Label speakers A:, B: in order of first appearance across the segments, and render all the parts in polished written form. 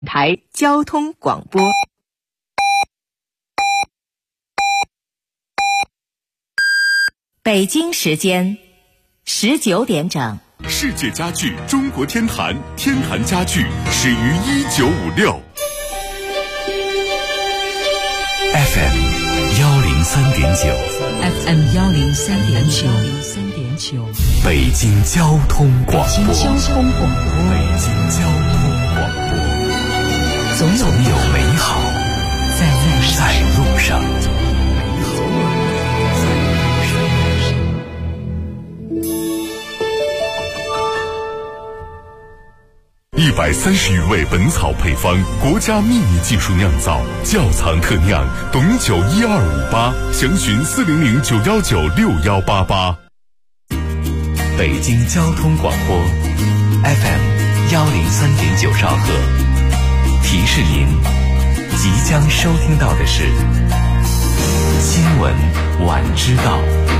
A: 台交通广播。北京时间19点整。
B: 世界家具中国天坛，天坛家具始于1956。FM 103.9
C: FM 103.9
B: 北京交通广播。
C: 北京交通广播，总有美好在路上。
B: 130余味本草配方，国家秘密技术酿造，窖藏特酿，董酒1258，详询400-919-6188。
C: 北京交通广播 FM 103.9兆赫，提示您即将收听到的是新闻晚知道。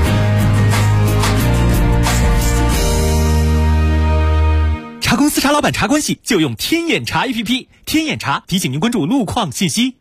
D: 茶公司茶老板茶关系就用天眼查 APP， 天眼查提醒您关注路况信息。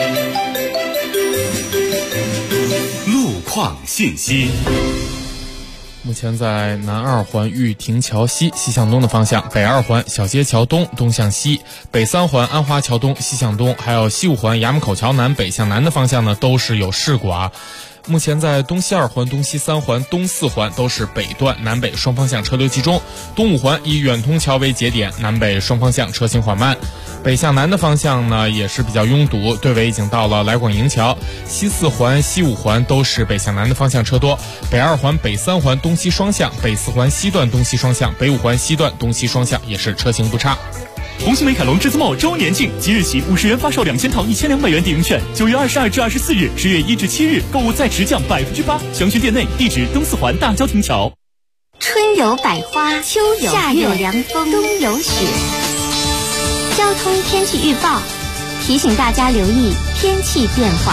B: 路况信息。
E: 目前在南二环玉亭桥西西向东的方向，北二环小街桥东东向西，北三环安华桥东西向东，还有西五环衙门口桥南北向南的方向呢，都是有事故啊。目前在东西二环、东西三环、东四环都是北段南北双方向车流集中，东五环以远通桥为节点，南北双方向车行缓慢。北向南的方向呢也是比较拥堵，队尾已经到了来广营桥。西四环、西五环都是北向南的方向车多，北二环、北三环东西双向，北四环西段东西双向，北五环西段东西双向也是车行不差。
D: 红星美凯龙栀子帽周年庆，即日起50元发售2000套1200元抵用券，9月22至24日，10月1至7日购物再直降8%，详询店内，地址东四环大郊亭桥。
F: 春有百花，秋有夏有凉风，冬有雪。交通天气预报提醒大家留意天气变化。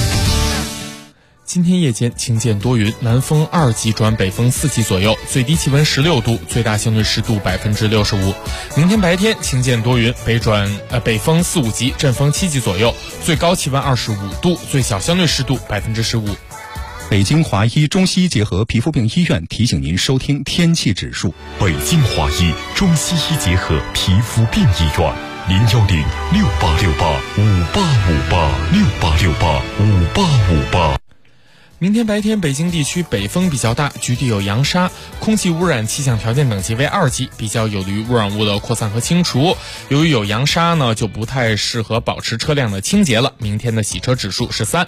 E: 今天夜间晴见多云，南风2级转北风4级左右，最低气温16度，最大相对湿度65%。明天白天晴见多云，北风4、5级，阵风7级左右，最高气温25度，最小相对湿度15%。
G: 北京华医中西医结合皮肤病医院提醒您收听天气指数。
B: 北京华医中西医结合皮肤病医院，010-6868-5858，6868-5858。
E: 明天白天北京地区北风比较大，局地有扬沙，空气污染气象条件等级为2级，比较有利于污染物的扩散和清除。由于有扬沙呢，就不太适合保持车辆的清洁了。明天的洗车指数是3。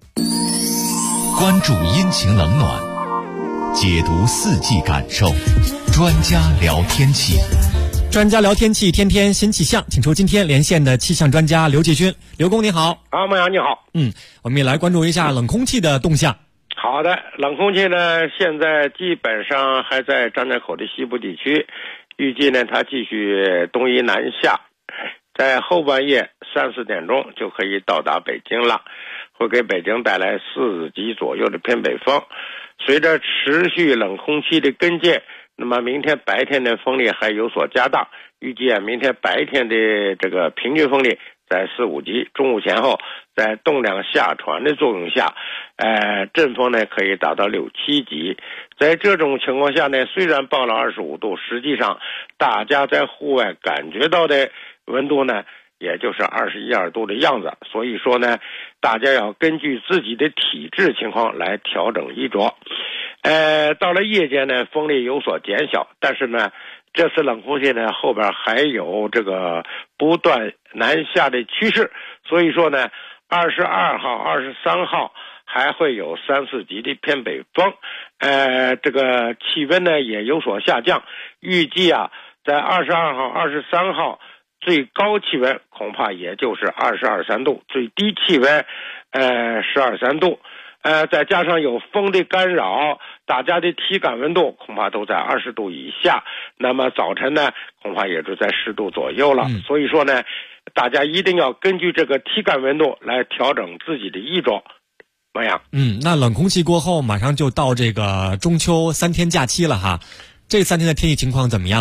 C: 关注阴晴冷暖，解读四季感受，专家聊天气。
D: 专家聊天气，天天新气象，请出今天连线的气象专家刘继军。刘工你好。
H: 孟阳你好。
D: 我们也来关注一下冷空气的动向。
H: 好的，冷空气呢现在基本上还在张家口的西部地区，预计呢它继续东移南下，在后半夜3、4点钟就可以到达北京了，会给北京带来4级左右的偏北风。随着持续冷空气的跟进，那么明天白天的风力还有所加大，预计明天白天的这个平均风力在4、5级，中午前后在动量下传的作用下，阵风呢可以达到6、7级。在这种情况下呢，虽然报了25度，实际上大家在户外感觉到的温度呢也就是21、22度的样子，所以说呢大家要根据自己的体质情况来调整衣着。到了夜间呢风力有所减小，但是呢这次冷空气呢后边还有这个不断南下的趋势，所以说呢22号、23号还会有3、4级的偏北风。这个气温呢也有所下降，预计在22号、23号最高气温恐怕也就是22、23度，最低气温12、13度。再加上有风的干扰，大家的体感温度恐怕都在20度以下，那么早晨呢恐怕也就在10度左右了。所以说呢大家一定要根据这个体感温度来调整自己的衣着。王阳，
D: 那冷空气过后马上就到这个中秋3天假期了哈，这3天的天气情况怎么样呢？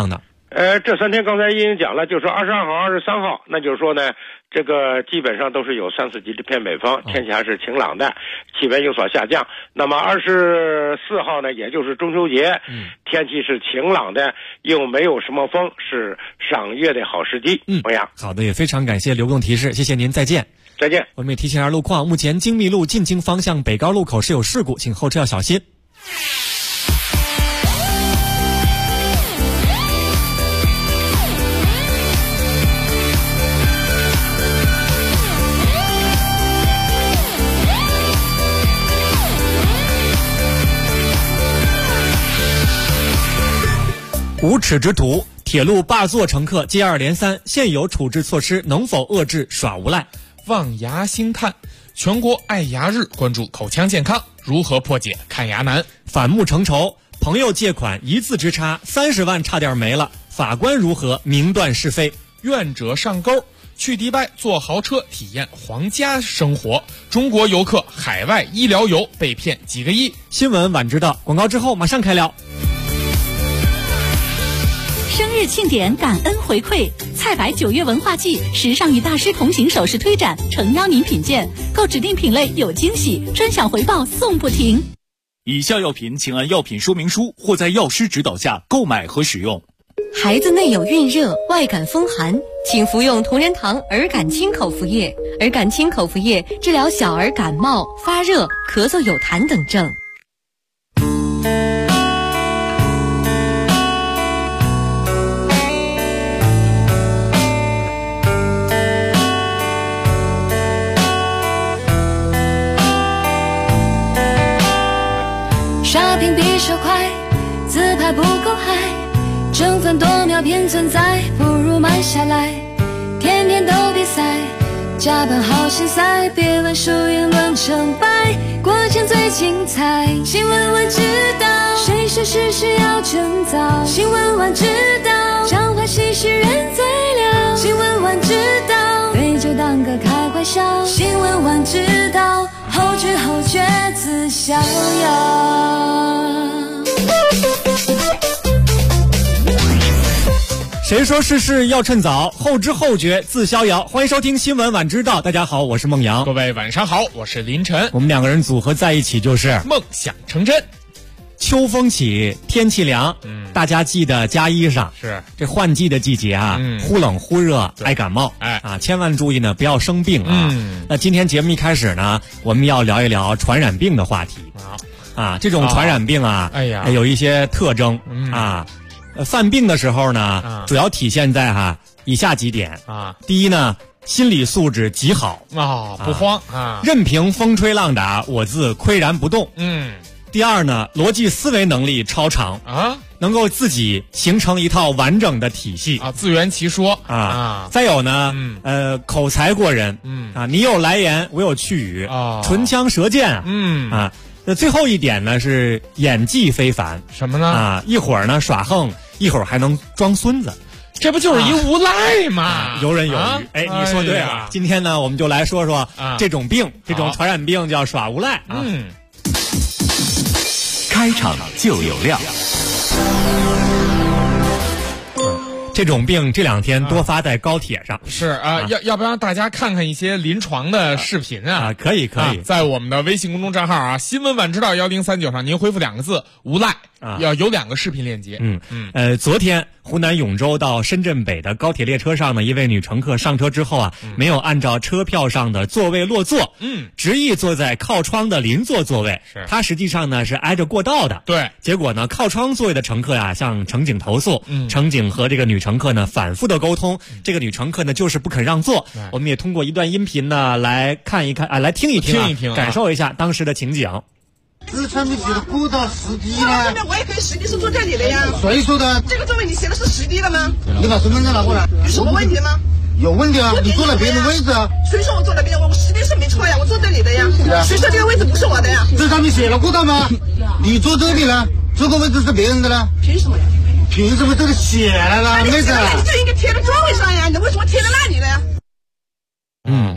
H: 这3天刚才已经讲了，就是说22号、23号，那就是说呢，这个基本上都是有3、4级的偏北风，天气还是晴朗的，气温有所下降。那么24号呢，也就是中秋节，天气是晴朗的，又没有什么风，是赏月的好时机。欧阳，
I: 好的，也非常感谢刘工提示，谢谢您，再见。
H: 再见。
I: 我们也提醒一下路况，目前京密路进京方向北高路口是有事故，请后车要小心。无耻之徒，铁路霸座乘客接二连三，现有处置措施能否遏制耍无赖？
E: 望牙星看，全国爱牙日关注口腔健康，如何破解看牙难？
I: 反目成仇，朋友借款一字之差，30万差点没了，法官如何明断是非？
E: 愿者上钩，去迪拜坐豪车体验皇家生活，中国游客海外医疗游被骗几个亿。
I: 新闻晚知道，广告之后马上开聊。
J: 生日庆典，感恩回馈，菜百9月文化季时尚与大师同行首饰推展诚邀您品鉴，购指定品类有惊喜，专享回报送不停。
D: 以下药品请按药品说明书或在药师指导下购买和使用。
K: 孩子内有孕热、外感风寒，请服用同仁堂儿感清口服液。儿感清口服液治疗小儿感冒、发热、咳嗽有痰等症。
L: 刷屏比手快，自拍不够嗨，争分夺秒偏存在，不如慢下来。天天都比赛，加班好心塞，别问输赢论成败，过程最精彩。新闻晚知道，谁说事实要趁早？新闻晚知道，讲话细细人最了。新闻晚知道，对就当个开怀笑。新闻晚知道，后知后觉自逍遥。
I: 谁说事事要趁早？后知后觉自逍遥。欢迎收听新闻晚知道，大家好，我是孟阳。
E: 各位晚上好，我是林晨。
I: 我们2个人组合在一起就是
E: 梦想成真。
I: 秋风起，天气凉，大家记得加衣裳。
E: 是
I: 这换季的季节啊，忽冷忽热，爱感冒，千万注意呢，不要生病啊。那今天节目一开始呢，我们要聊一聊传染病的话题这种传染病有一些特征犯病的时候呢，主要体现在以下几点第一呢，心理素质极好
E: 不慌
I: 任凭风吹浪打，我自岿然不动。第二呢，逻辑思维能力超常能够自己形成一套完整的体系
E: 自圆其说
I: 再有呢口才过人你有来言，我有去语唇枪舌剑那最后一点呢是演技非凡。
E: 什么呢
I: 一会儿呢耍横，一会儿还能装孙子，
E: 这不就是一无赖吗？
I: 游刃有余。你说对了。今天呢我们就来说说这种病，这种传染病叫耍无赖
C: 开场就有料。
I: 这种病这2天多发在高铁上。
E: 是要不让大家看看一些临床的视频
I: 可以
E: 在我们的微信公众账号新闻晚知道1039上，您回复2个字无赖要有2个视频链接。
I: 昨天湖南永州到深圳北的高铁列车上呢，一位女乘客上车之后没有按照车票上的座位落座，执意坐在靠窗的邻座座位。她实际上呢是挨着过道的。
E: 对，
I: 结果呢靠窗座位的乘客向乘警投诉，乘警和这个女乘客呢反复的沟通，这个女乘客呢就是不肯让座。我们也通过一段音频呢来看一看来听一听感受一下当时的情景。
M: 这个产品写的过道10低呢？
N: 我也可以10低是坐这里的呀。
M: 谁说的？
N: 这个座位你写的是10低的吗？
M: 你把身份证拿过来。
N: 有什么问题吗？
M: 有问题你坐在别人的位置
N: 谁说我坐在别人？我10低是没错呀，我坐这里的呀。谁说这个位置不是我的呀？
M: 这上面写了过道吗？你坐这里呢？这个位置是别人的呢？
N: 凭什么呀？
M: 凭什么这个写了呢？妹子，
N: 你就应该贴在座位上呀，你为什么贴在那里呢呀？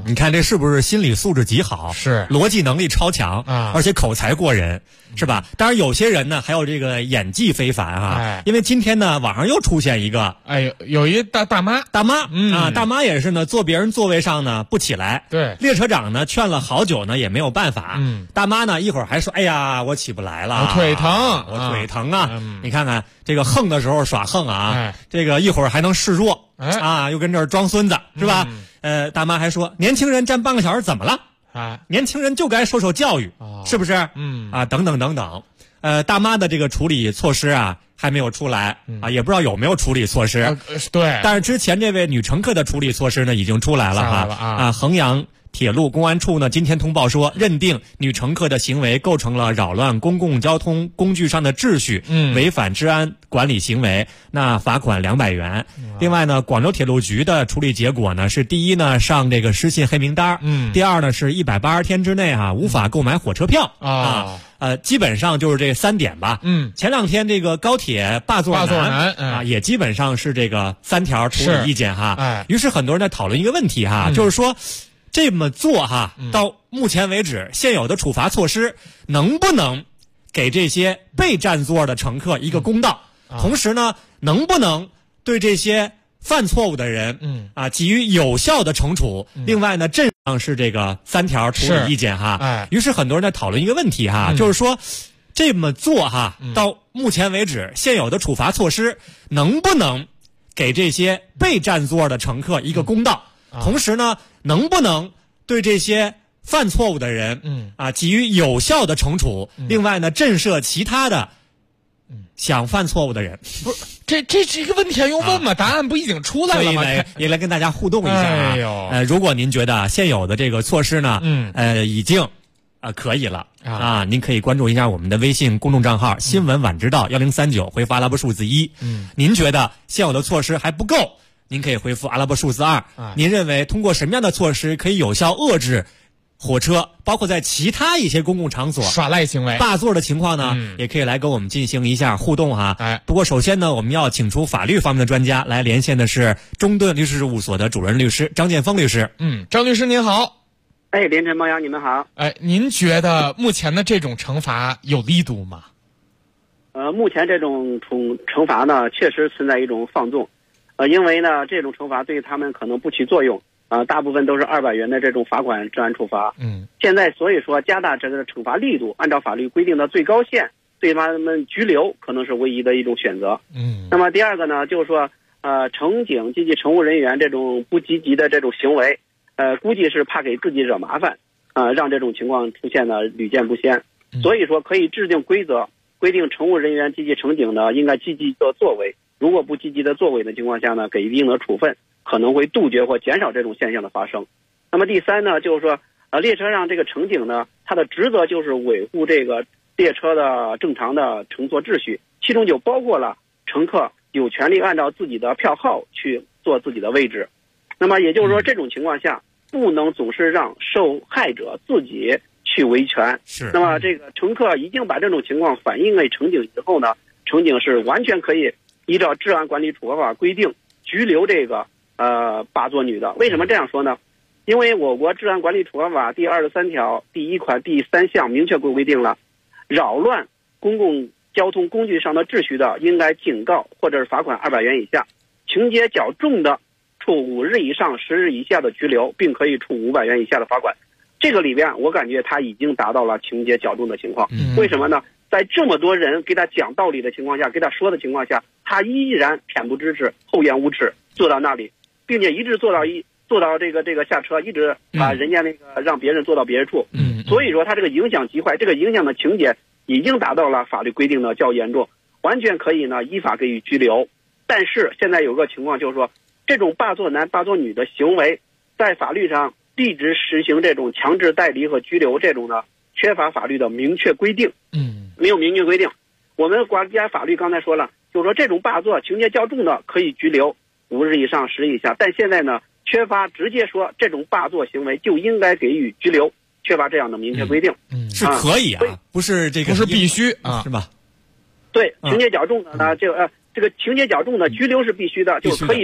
I: 你看这是不是心理素质极好？
E: 是，
I: 逻辑能力超强
E: 啊，
I: 而且口才过人，是吧？当然有些人呢还有这个演技非凡啊。因为今天呢网上又出现一个，
E: 有一大妈
I: 啊，大妈也是呢坐别人座位上呢不起来，
E: 对，
I: 列车长呢劝了好久呢也没有办法，大妈呢一会儿还说，哎呀我起不来了，
E: 我腿疼，
I: 我腿疼啊，你看看这个横的时候耍横啊，这个一会儿还能示弱，又跟这儿装孙子，是吧？大妈还说，年轻人站半个小时怎么了？年轻人就该受受教育，是不是？等等等等。大妈的这个处理措施啊还没有出来啊，也不知道有没有处理措施。
E: 对，
I: 但是之前这位女乘客的处理措施呢已经出来了哈。衡阳铁路公安处呢今天通报说，认定女乘客的行为构成了扰乱公共交通工具上的秩序，违反治安管理行为，那罚款200元。另外呢，广州铁路局的处理结果呢是，第一呢上这个失信黑名单，第二呢是180天之内无法购买火车票基本上就是这3点吧。前2天这个高铁霸座男也基本上是这个3条处理意见哈。于是很多人在讨论一个问题哈，就是说这么做到目前为止现有的处罚措施能不能给这些被占座的乘客一个公道？同时呢，能不能对这些犯错误的人给予有效的惩处？另外呢，这样是这个3条处理意见哈。于是很多人在讨论一个问题哈，就是说这么做到目前为止现有的处罚措施能不能给这些被占座的乘客一个公道？同时呢，能不能对这些犯错误的人给予有效的惩处？另外呢，震慑其他的想犯错误的人。
E: 不是，这个问题还用问吗？答案不已经出来了吗？
I: 所以呢，也来跟大家互动一下如果您觉得现有的这个措施呢已经可以了您可以关注一下我们的微信公众账号新闻晚知道1039，回复阿拉伯数字1。您觉得现有的措施还不够，您可以回复阿拉伯数字2。您认为通过什么样的措施可以有效遏制火车，包括在其他一些公共场所
E: 耍赖行为、
I: 霸座的情况呢？也可以来跟我们进行一下互动哈。不过首先呢，我们要请出法律方面的专家来连线的是中盾律师事务所的主任律师张建峰律师。
E: 张律师您好。
O: 凌晨猫阳你们好。
E: 您觉得目前的这种惩罚有力度吗？
O: 目前这种惩罚呢，确实存在一种放纵。因为呢，这种惩罚对他们可能不起作用大部分都是200元的这种罚款治安处罚。现在所以说加大这个惩罚力度，按照法律规定的最高限，对他们拘留可能是唯一的一种选择。那么第二个呢，就是说乘警及其乘务人员这种不积极的这种行为，估计是怕给自己惹麻烦让这种情况出现呢屡见不鲜。所以说可以制定规则，规定乘务人员及其乘警呢应该积极的作为。如果不积极的作为的情况下呢，给一定的处分，可能会杜绝或减少这种现象的发生。那么第三呢，就是说列车上这个乘警呢，他的职责就是维护这个列车的正常的乘坐秩序，其中就包括了乘客有权利按照自己的票号去坐自己的位置。那么也就是说，这种情况下不能总是让受害者自己去维权。那么这个乘客已经把这种情况反映给乘警之后呢，乘警是完全可以依照治安管理处罚法规定拘留这个霸座女的。为什么这样说呢？因为我国治安管理处罚法第23条第1款第3项明确规定了，扰乱公共交通工具上的秩序的，应该警告或者是罚款200元以下；情节较重的，处5日以上10日以下的拘留，并可以处500元以下的罚款。这个里边我感觉他已经达到了情节较重的情况。为什么呢？在这么多人给他讲道理的情况下，给他说的情况下，他依然恬不知耻、厚颜无耻，坐到那里，并且一直坐到这个下车，一直把人家那个让别人坐到别处。所以说他这个影响极坏，这个影响的情节已经达到了法律规定的较严重，完全可以呢依法给予拘留。但是现在有个情况就是说，这种霸座男霸座女的行为，在法律上一直实行这种强制带离和拘留，这种呢缺乏法律的明确规定。没有明确规定。我们国家法律刚才说了，就是说这种霸座情节较重的可以拘留5日以上10日以下，但现在呢缺乏直接说这种霸座行为就应该给予拘留，缺乏这样的明确规定。
I: 是可以不是这个
E: 不是必须
I: 是吧？
O: 对，情节较重的呢这个情节较重的拘留是必须的，就是可以并处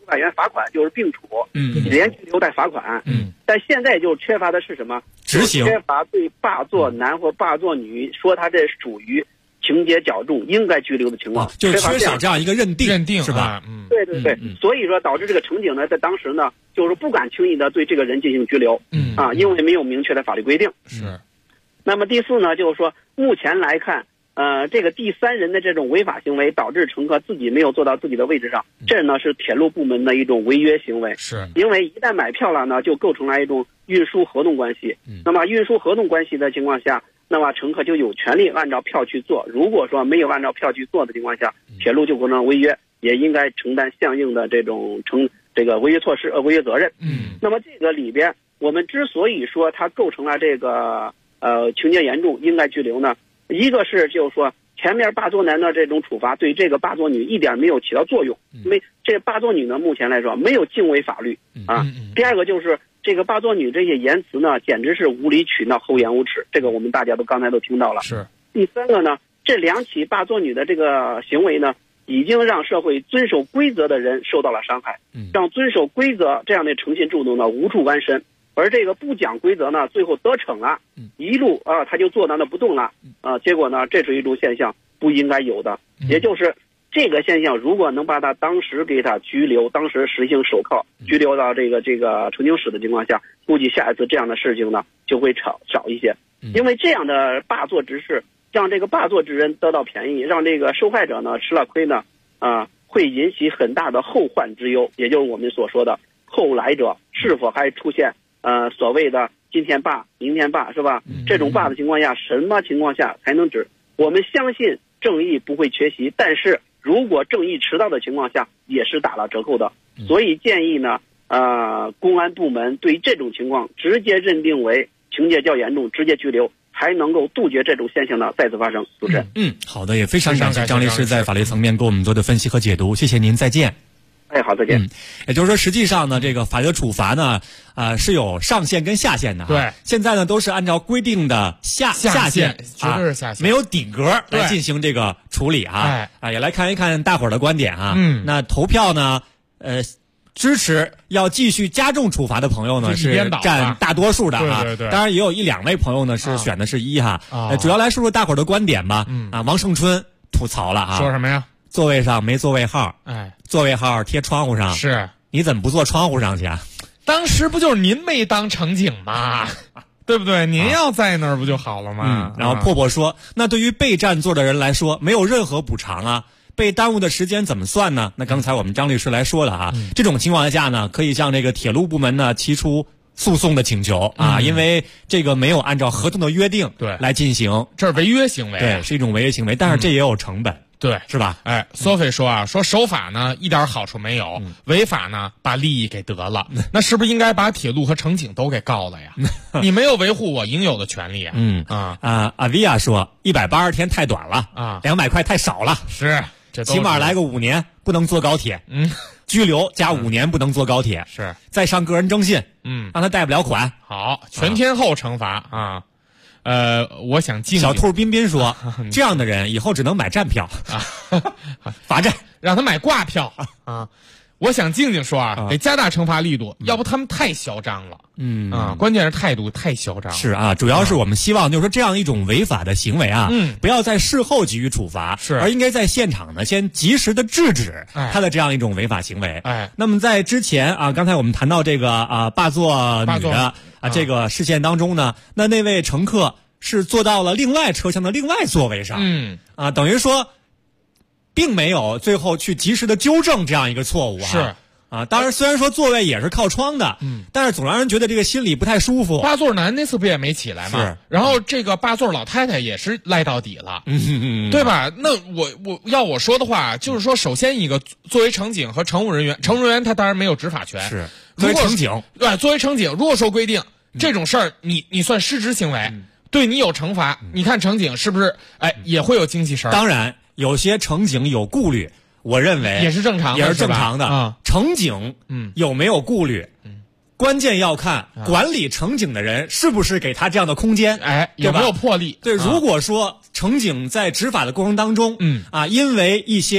O: 500元罚款就是并处，连拘留带罚款。但现在就缺乏的是什么？
I: 执行，
O: 缺乏对霸座男或霸座女说他这属于情节较重，应该拘留的情况，
I: 就是缺少这样一个认定是吧？
O: 对对对，所以说导致这个乘警呢，在当时呢，就是不敢轻易的对这个人进行拘留，因为没有明确的法律规定。
E: 是。
O: 那么第4呢，就是说目前来看，这个第3人的这种违法行为，导致乘客自己没有坐到自己的位置上，这呢是铁路部门的一种违约行为。
E: 是。
O: 因为一旦买票了呢，就构成了一种运输合同关系。那么运输合同关系的情况下，那么乘客就有权利按照票去做。如果说没有按照票去做的情况下，铁路就构成违约，也应该承担相应的这种这个违约措施违约责任。那么这个里边，我们之所以说它构成了这个情节严重应该拘留呢，一个是就是说前面霸座男的这种处罚对这个霸座女一点没有起到作用，因为这霸座女呢目前来说没有敬畏法律啊。第二个就是这个霸座女这些言辞呢，简直是无理取闹、厚颜无耻，这个我们大家都刚才都听到了。
E: 是。
O: 第3个呢，这2起霸座女的这个行为呢，已经让社会遵守规则的人受到了伤害，让遵守规则这样的诚信制度呢无处安身。而这个不讲规则呢，最后得逞了，一路他就坐那不动了，结果呢，这是一种现象不应该有的，也就是这个现象，如果能把他当时给他拘留，当时实行手铐拘留到这个乘警室的情况下，估计下一次这样的事情呢就会少一些，因为这样的霸座之事，让这个霸座之人得到便宜，让这个受害者呢吃了亏呢，会引起很大的后患之忧，也就是我们所说的后来者是否还出现所谓的今天罢明天罢，是吧？这种罢的情况下，什么情况下才能止？我们相信正义不会缺席，但是如果正义迟到的情况下，也是打了折扣的。所以建议呢，公安部门对这种情况直接认定为情节较严重，直接拘留，才能够杜绝这种现象的再次发生。主持人，
I: 好的，也非常感谢张律师在法律层面给我们做的分析和解读，谢谢您，再见。
O: 好，再见。
I: 也就是说，实际上呢，这个法律的处罚呢，是有上限跟下限的。
E: 对，
I: 现在呢都是按照规定的下限，
E: 绝对是下限，
I: 没有顶格来进行这个处理啊。也来看一看大伙儿的观点啊。那投票呢，支持要继续加重处罚的朋友呢是占大多数的啊。
E: 对。
I: 当然也有1-2位朋友呢是选的是1哈。主要来说说大伙儿的观点吧。王胜春吐槽了啊，
E: 说什么呀？
I: 座位上没座位号，座位号贴窗户上，
E: 是
I: 你怎么不坐窗户上去啊？
E: 当时不就是您没当乘警吗？对不对？您要在那儿不就好了吗？
I: 然后破破说，那对于被占座的人来说，没有任何补偿啊，被耽误的时间怎么算呢？那刚才我们张律师来说了啊，这种情况下呢，可以向这个铁路部门呢提出诉讼的请求啊，因为这个没有按照合同的约定来进行，
E: 这是违约行为，
I: 对，是一种违约行为，但是这也有成本。
E: 对，
I: 是吧？
E: 索菲说啊，说守法呢一点好处没有，违法呢把利益给得了，那是不是应该把铁路和乘警都给告了呀？你没有维护我应有的权利啊！
I: 阿维亚说180天太短了啊，200块太少了，
E: 是，
I: 起码来个5年不能坐高铁，拘留加5年不能坐高铁，
E: 是，
I: 再上个人征信，让他贷不了款，
E: 好，全天候惩罚啊。我想
I: 小兔彬彬说，这样的人以后只能买站票罚站，
E: 让他买挂票啊。我想静静说啊，得加大惩罚力度，要不他们太嚣张了。关键是态度太嚣张了。
I: 是啊，主要是我们希望就是说这样一种违法的行为啊，不要在事后给予处罚，而应该在现场呢先及时的制止他的这样一种违法行为。那么在之前啊，刚才我们谈到这个霸座女的这个事件当中呢，那位乘客是坐到了另外车厢的另外座位上，等于说并没有最后去及时的纠正这样一个错误
E: 是
I: 啊，当然虽然说座位也是靠窗的，但是总让人觉得这个心里不太舒服。
E: 霸座男那次不也没起来吗？
I: 是，
E: 然后这个霸座老太太也是赖到底了，对吧？那我说的话就是说，首先一个作为乘警和乘务人员他当然没有执法权，
I: 是作为乘警，
E: 对，作为乘警，如果说规定这种事儿，你算失职行为，对你有惩罚，你看乘警是不是也会有精气神？
I: 当然，有些乘警有顾虑。我认为
E: 也是正常
I: 的，乘警有没有顾虑，关键要看管理乘警的人是不是给他这样的空间，
E: 有没有魄力。
I: 对，如果说乘警在执法的过程当中，因为一些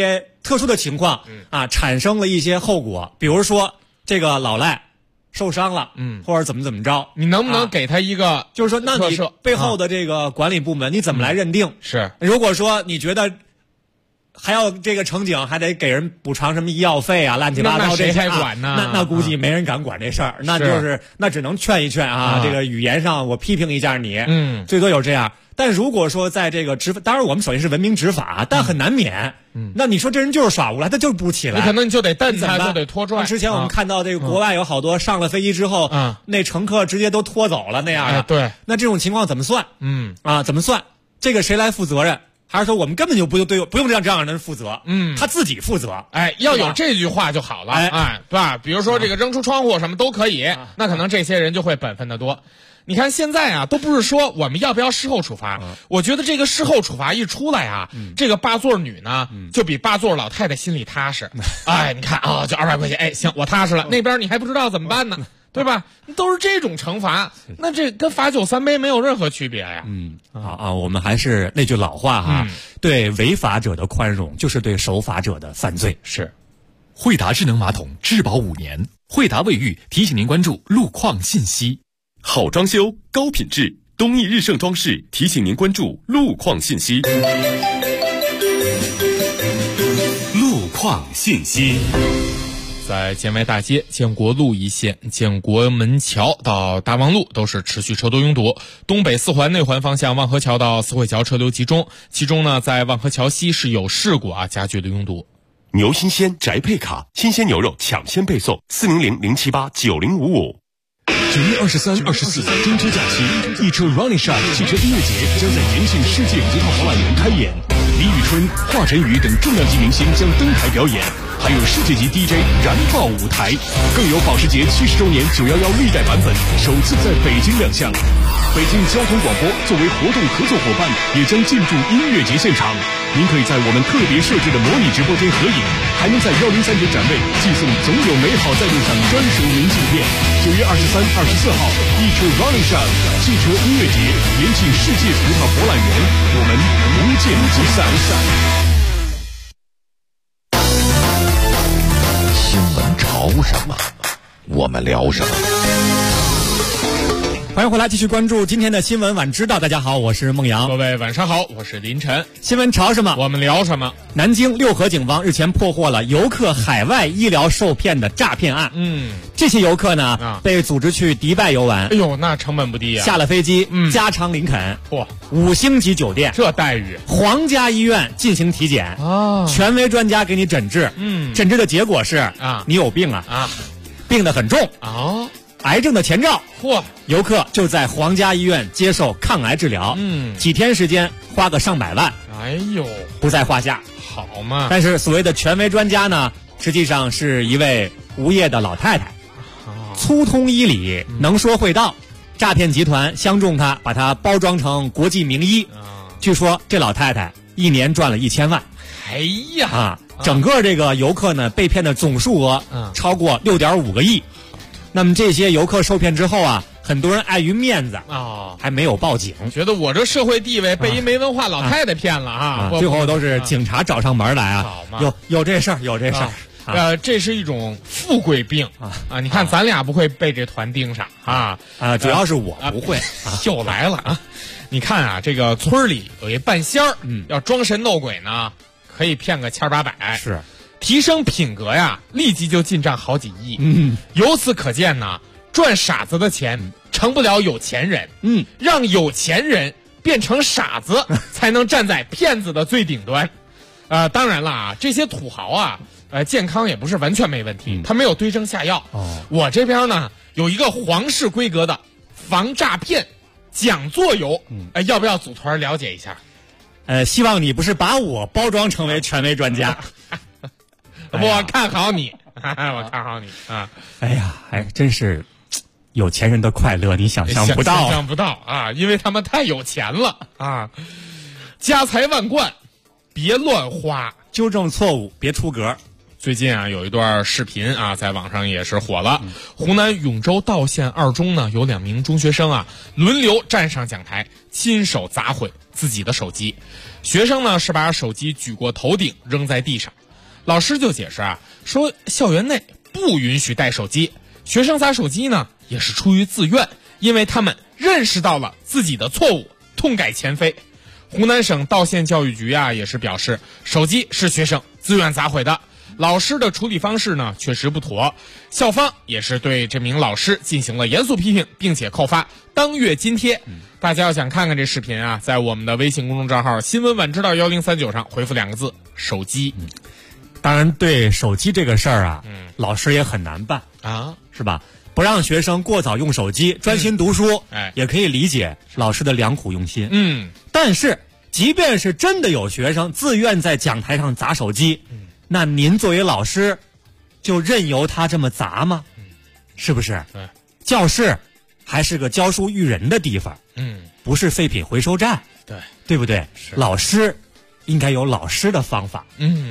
I: 特殊的情况产生了一些后果，比如说这个老赖受伤了，或者怎么着，
E: 你能不能给他一个
I: 就是说，那你背后的这个管理部门你怎么来认定？
E: 是，
I: 如果说你觉得还要这个乘警还得给人补偿什么医药费啊，乱七八糟这些，
E: 谁还管呢？
I: 那估计没人敢管这事儿，那就是那只能劝一劝啊，这个语言上我批评一下你，最多有这样。但如果说在这个当然我们首先是文明执法，但很难免。那你说这人就是耍无赖，他就是不起来，
E: 你可能就得蹬他，就得拖拽。
I: 之前我们看到这个国外有好多上了飞机之后，那乘客直接都拖走了那样的。
E: 对，
I: 那这种情况怎么算？怎么算？这个谁来负责任？还是说我们根本就不用这样的人负责？他自己负责。
E: 要有这句话就好了。对吧？比如说这个扔出窗户什么都可以，那可能这些人就会本分得多。你看现在啊，都不是说我们要不要事后处罚，我觉得这个事后处罚一出来啊，这个霸座女呢，就比霸座老太太心里踏实。你看啊，就200块钱，行，我踏实了。那边你还不知道怎么办呢，对吧？都是这种惩罚，那这跟罚酒3杯没有任何区别呀。
I: 我们还是那句老话哈，对违法者的宽容，就是对守法者的犯罪。
E: 是。
P: 惠达智能马桶质保5年，惠达卫浴提醒您关注路况信息。好装修，高品质，东益日盛装饰提醒您关注路况信息。路况信息。
E: 在建外大街、建国路一线、建国门桥到大望路都是持续车多拥堵。东北4环内环方向望河桥到四惠桥车流集中，其中呢，在望河桥西是有事故加剧的拥堵。
B: 牛新鲜宅配卡，新鲜牛肉抢先配送，400-078-9055。
Q: 9月23、24中秋假期，一车 Running Shot 汽车音乐节将在延庆世界葡萄博览园开演，李宇春、华晨宇等重量级明星将登台表演，还有世界级 DJ 燃爆舞台，更有保时捷70周年911历代版本首次在北京亮相。北京交通广播作为活动合作伙伴，也将进驻音乐节现场。您可以在我们特别设置的模拟直播间合影，还能在103节展位寄送总有美好在路上专属明信片。9月23、24号，一车 Running Shot 汽车音乐节，延庆世界葡萄博览园，我们不见不散。
R: 新闻潮什么，我们聊什么。
I: 欢迎回来，继续关注今天的新闻晚知道。大家好，我是孟阳。
E: 各位晚上好，我是林晨。
I: 新闻潮什么，
E: 我们聊什么。
I: 南京六合警方日前破获了游客海外医疗受骗的诈骗案。这些游客呢，被组织去迪拜游玩。
E: 哎呦，那成本不低啊！
I: 下了飞机，加长林肯，5星级酒店，
E: 这待遇。
I: 皇家医院进行体检，权威专家给你诊治。诊治的结果是你有病病得很重癌症的前兆。游客就在皇家医院接受抗癌治疗，几天时间花个上百万，
E: 哎呦，
I: 不在话下。
E: 好嘛！
I: 但是所谓的权威专家呢，实际上是一位无业的老太太，粗通医理，能说会道。诈骗集团相中她，把她包装成国际名医。据说这老太太1年赚了1000万。
E: 哎呀
I: 整个这个游客呢，被骗的总数额超过6.5个亿。那么这些游客受骗之后很多人碍于面子还没有报警，
E: 觉得我这社会地位被一没文化老太太骗了
I: 最后都是警察找上门来有这事儿，有这事儿。
E: 这是一种富贵病你看咱俩不会被这团盯上
I: 主要是我不会
E: 又来了你看这个村里有一半仙儿要装神弄鬼呢，可以骗个千8百，
I: 是
E: 提升品格立即就进账好几亿。由此可见呢，赚傻子的钱成不了有钱人，让有钱人变成傻子才能站在骗子的最顶端。当然了这些土豪健康也不是完全没问题，他没有对症下药。我这边呢有一个皇室规格的防诈骗讲座游，要不要组团了解一下？
I: 希望你不是把我包装成为权威专家。
E: 我看好你，我看好你
I: 哎呀，真是有钱人的快乐，你想象不到，
E: 想象不到因为他们太有钱了家财万贯，别乱花，
I: 纠正错误，别出格。
E: 最近有一段视频在网上也是火了。湖南永州道县2中呢，有2名中学生轮流站上讲台，亲手砸毁自己的手机。学生呢是把手机举过头顶扔在地上， 老师就解释啊，说校园内不允许带手机，学生砸手机呢也是出于自愿，因为他们认识到了自己的错误，痛改前非。湖南省道县教育局啊也是表示，手机是学生自愿砸毁的，老师的处理方式呢确实不妥，校方也是对这名老师进行了严肃批评，并且扣发当月津贴。大家要想看看这视频啊，在我们的微信公众账号新闻晚知道1039上回复2个字手机。
I: 当然对手机这个事儿啊，老师也很难办
E: 啊，
I: 是吧？不让学生过早用手机，专心读书，也可以理解老师的良苦用心。但是即便是真的有学生自愿在讲台上砸手机，那您作为老师就任由他这么砸吗？是不是？
E: 对，
I: 教室还是个教书育人的地方，不是废品回收站，对不对？老师应该有老师的方法，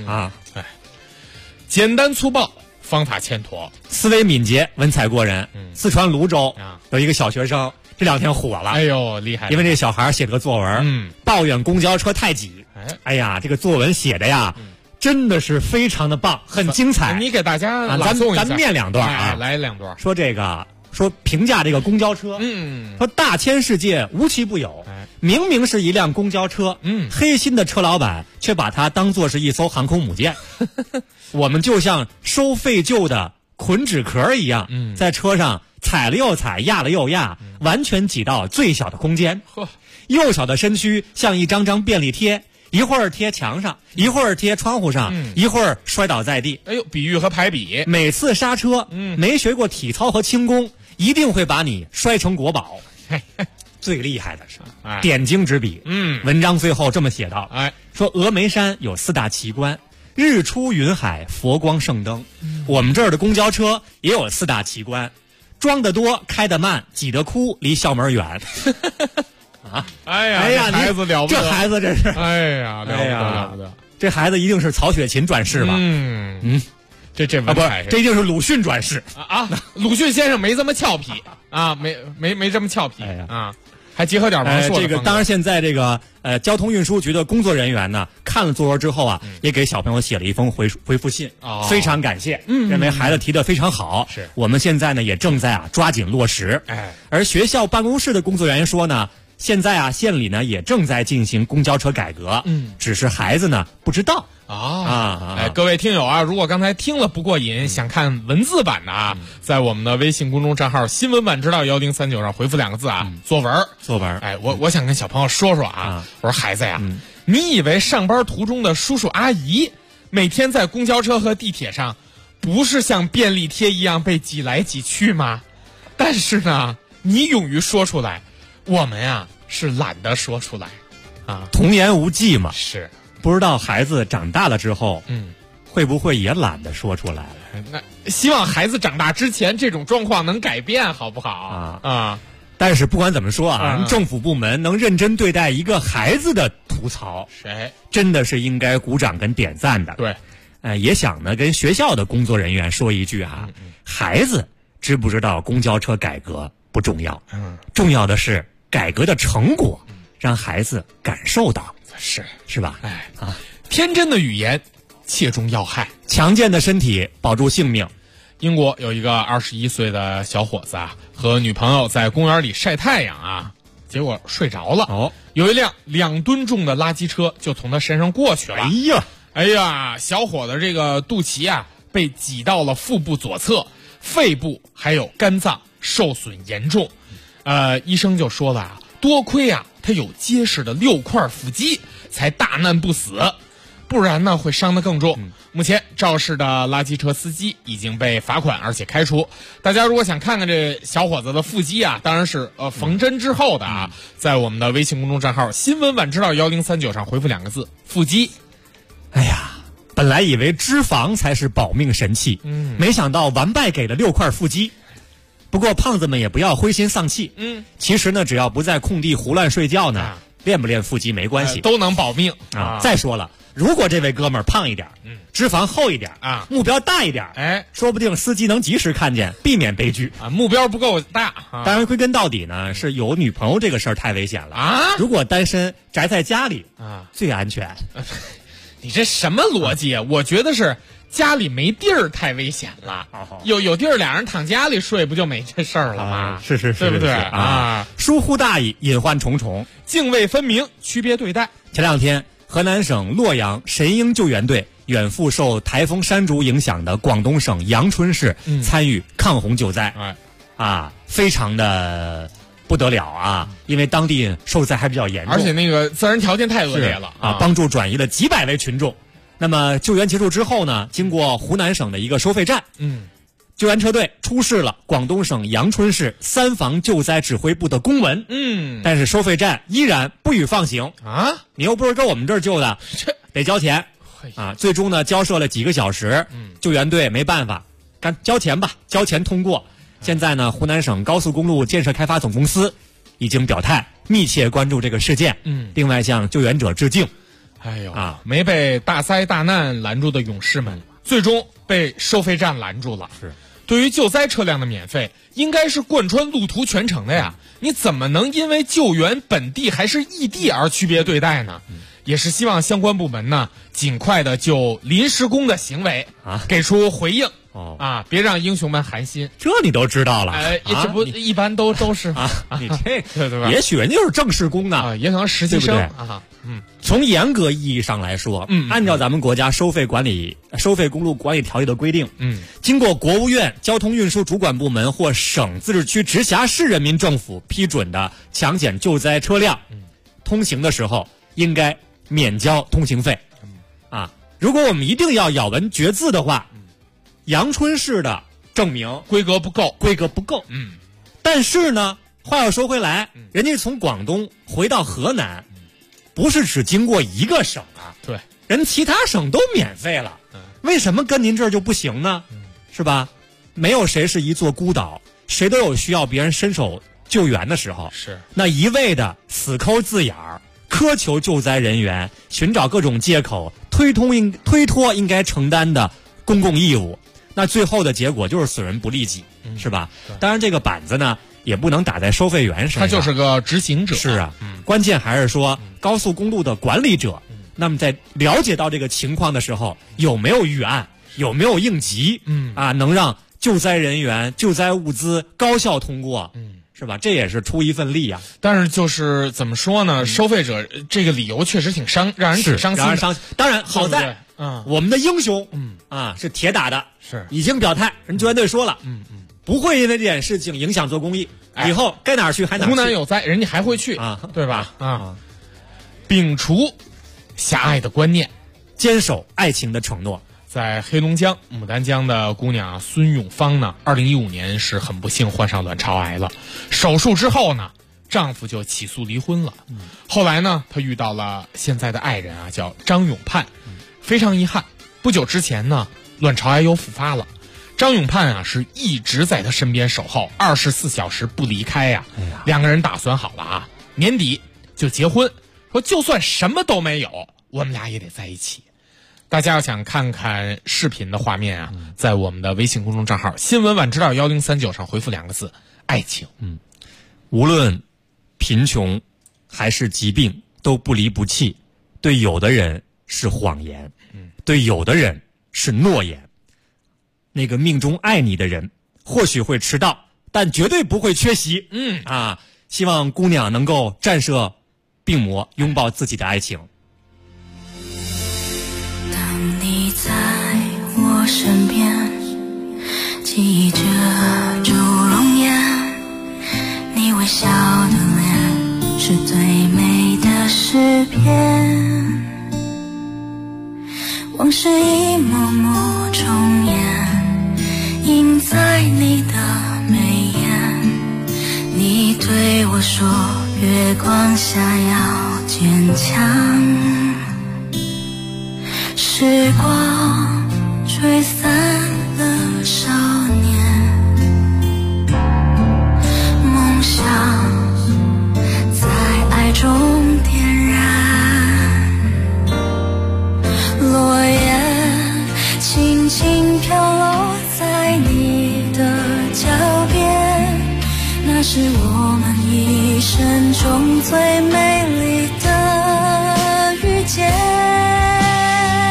E: 简单粗暴，方法欠妥，
I: 思维敏捷，文采过人。四川泸州有一个小学生，这2天火了，
E: 哎呦厉害！
I: 因为这小孩写了个作文，抱怨公交车太挤。哎呀，这个作文写的呀，真的是非常的棒，很精彩。
E: 你给大家
I: 咱念2段啊，
E: 来2段。
I: 说评价这个公交车，说大千世界无奇不有，明明是一辆公交车，黑心的车老板却把它当作是一艘航空母舰。我们就像收废旧的捆纸壳一样，在车上踩了又踩，压了又压，完全挤到最小的空间。幼小的身躯像一张张便利贴，一会儿贴墙上，一会儿贴窗户上，一会儿摔倒在地。
E: 哎呦，比喻和排比。
I: 每次刹车，没学过体操和轻功，一定会把你摔成国宝。最厉害的是点睛之笔。文章最后这么写道：说峨眉山有4大奇观，日出云海，佛光圣灯。我们这儿的公交车也有4大奇观，装得多，开得慢，挤得哭，离校门远。
E: 哎呀，这孩子了不得，
I: 这孩子这是，
E: 哎呀，了不得，
I: 这孩子一定是曹雪芹转世吧？
E: 这文采
I: 这一定是鲁迅转世
E: 啊！鲁迅先生没这么俏皮啊，没这么俏皮啊，还结合点王朔。
I: 这个当然，现在这个交通运输局的工作人员呢，看了作文之后啊，也给小朋友写了一封回复信，非常感谢，认为孩子提得非常好。
E: 是
I: 我们现在呢也正在抓紧落实。而学校办公室的工作人员说呢，现在啊县里呢也正在进行公交车改革，只是孩子呢不知道。
E: 各位听友啊，如果刚才听了不过瘾，想看文字版的啊，在我们的微信公众账号新闻晚知道1039上回复2个字啊，作文。我想跟小朋友说说啊，我说孩子呀，你以为上班途中的叔叔阿姨每天在公交车和地铁上不是像便利贴一样被挤来挤去吗？但是呢，你勇于说出来，我们呀是懒得说出来啊，
I: 童言无忌嘛。
E: 是。
I: 不知道孩子长大了之后，会不会也懒得说出来了？
E: 那希望孩子长大之前这种状况能改变，好不好？
I: 但是不管怎么说啊，政府部门能认真对待一个孩子的吐槽，真的是应该鼓掌跟点赞的。
E: 对，
I: 也想呢跟学校的工作人员说一句哈，孩子知不知道公交车改革不重要，重要的是改革的成果，让孩子感受到。是吧？
E: 天真的语言切中要害，
I: 强健的身体保住性命。
E: 英国有一个21岁的小伙子啊，和女朋友在公园里晒太阳啊，结果睡着了。有一辆2吨重的垃圾车就从他身上过去了。哎呀，小伙子这个肚脐啊被挤到了腹部左侧，肺部还有肝脏受损严重。医生就说了啊，多亏啊他有结实的6块腹肌，才大难不死，不然呢会伤得更重。目前肇事的垃圾车司机已经被罚款而且开除。大家如果想看看这小伙子的腹肌啊，当然是缝针之后的啊，在我们的微信公众账号新闻晚知道1039上回复2个字腹肌。
I: 哎呀，本来以为脂肪才是保命神器，没想到完败给了6块腹肌。不过胖子们也不要灰心丧气，其实呢，只要不在空地胡乱睡觉呢，练不练腹肌没关系，
E: 都能保命
I: 啊。再说了，如果这位哥们儿胖一点，脂肪厚一点
E: 啊，
I: 目标大一点，说不定司机能及时看见，避免悲剧
E: 啊。目标不够大，
I: 当然归根到底呢，是有女朋友这个事儿太危险了啊。如果单身宅在家里啊，最安全。
E: 你这什么逻辑？我觉得是家里没地儿太危险了，有地儿俩人躺家里睡，不就没这事儿了吗？
I: 是，
E: 对不对啊？
I: 疏忽大意，隐患重重，
E: 泾渭分明，区别对待。
I: 前两天，河南省洛阳神鹰救援队远赴受台风山竹影响的广东省阳春市，参与抗洪救灾，非常的不得了啊！因为当地受灾还比较严重，
E: 而且那个自然条件太恶劣了
I: 帮助转移了几百位群众。那么救援结束之后呢，经过湖南省的一个收费站，救援车队出示了广东省阳春市3防救灾指挥部的公文，但是收费站依然不予放行啊！你又不是搁我们这儿救的，得交钱啊！最终呢，交涉了几个小时，救援队没办法，交钱吧，交钱通过。现在呢，湖南省高速公路建设开发总公司已经表态，密切关注这个事件，另外向救援者致敬。
E: 哎呦没被大灾大难拦住的勇士们，最终被收费站拦住了。
I: 是，
E: 对于救灾车辆的免费，应该是贯穿路途全程的呀。你怎么能因为救援本地还是异地而区别对待呢？也是希望相关部门呢，尽快的就临时工的行为给出回应。别让英雄们寒心。
I: 这你都知道了？
E: 这不一般都是
I: 你这
E: 对吧？
I: 也许人家就是正式工呢，
E: 也可能实习生
I: 啊。从严格意义上来说，按照咱们国家收费公路管理条例的规定，经过国务院交通运输主管部门或省、自治区、直辖市人民政府批准的强险救灾车辆，通行的时候应该免交通行费。如果我们一定要咬文嚼字的话，阳春市的证明
E: 规格不够。
I: 但是呢，话要说回来，人家从广东回到河南，不是只经过一个省啊，
E: 对，
I: 人其他省都免费了，为什么跟您这儿就不行呢？是吧？没有谁是一座孤岛，谁都有需要别人伸手救援的时候。
E: 是，
I: 那一味的死抠字眼儿，苛求救灾人员寻找各种借口，推脱应该承担的公共义务，那最后的结果就是损人不利己，是吧？当然，这个板子呢也不能打在收费员身上，
E: 他就是个执行者。
I: 是啊，关键还是说高速公路的管理者，那么在了解到这个情况的时候，有没有预案，有没有应急，能让救灾人员、救灾物资高效通过，是吧？这也是出一份力呀。
E: 但是就是怎么说呢？收费者这个理由确实挺让人挺伤心的。
I: 当然，好在我们的英雄，是铁打的，
E: 是
I: 已经表态，人救援队说了，不会因为这件事情影响做公益，以后该哪儿去还哪儿去。
E: 湖南有灾，人家还会去对吧？摒除狭隘的观念，
I: 坚守爱情的承诺。
E: 在黑龙江牡丹江的姑娘孙永芳呢，2015年是很不幸患上卵巢癌了。手术之后呢，丈夫就起诉离婚了。后来呢，她遇到了现在的爱人叫张永盼。非常遗憾，不久之前呢，卵巢癌又复发了。张永盼是一直在她身边守候，24小时不离开呀。两个人打算好了年底就结婚，说就算什么都没有，我们俩也得在一起。大家要想看看视频的画面在我们的微信公众账号新闻晚知道1039上回复2个字爱情。
I: 无论贫穷还是疾病都不离不弃，对有的人是谎言，对有的人是诺言。那个命中爱你的人或许会迟到，但绝对不会缺席。希望姑娘能够战胜病魔，拥抱自己的爱情。
L: 当你在我身边，记忆着朱容颜，你微笑的脸是最美的诗篇，往事一幕幕重演，印在你的眉眼。你对我说，月光下要坚强。时光吹散了少年，梦想在爱中点燃，落叶轻轻飘落在你的脚边，那是我们一生中最美丽的遇见。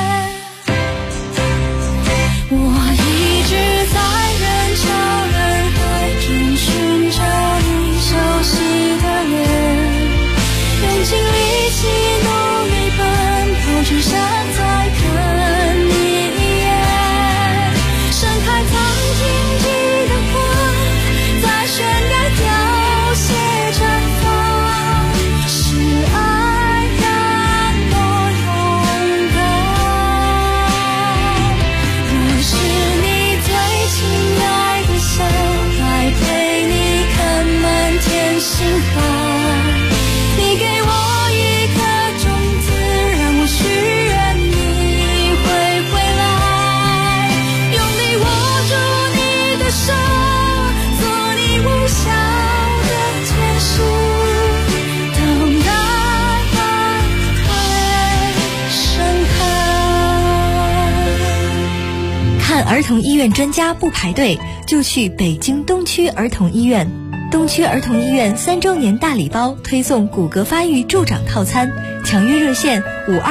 L: 心房。你给我一颗种子，让我许愿你会回来，用力握住你的手，做你微笑的天使，等待花会盛开。
K: 看儿童医院专家不排队，就去北京东区儿童医院。东区儿童医院3周年大礼包推送骨骼发育助长套餐，抢约热线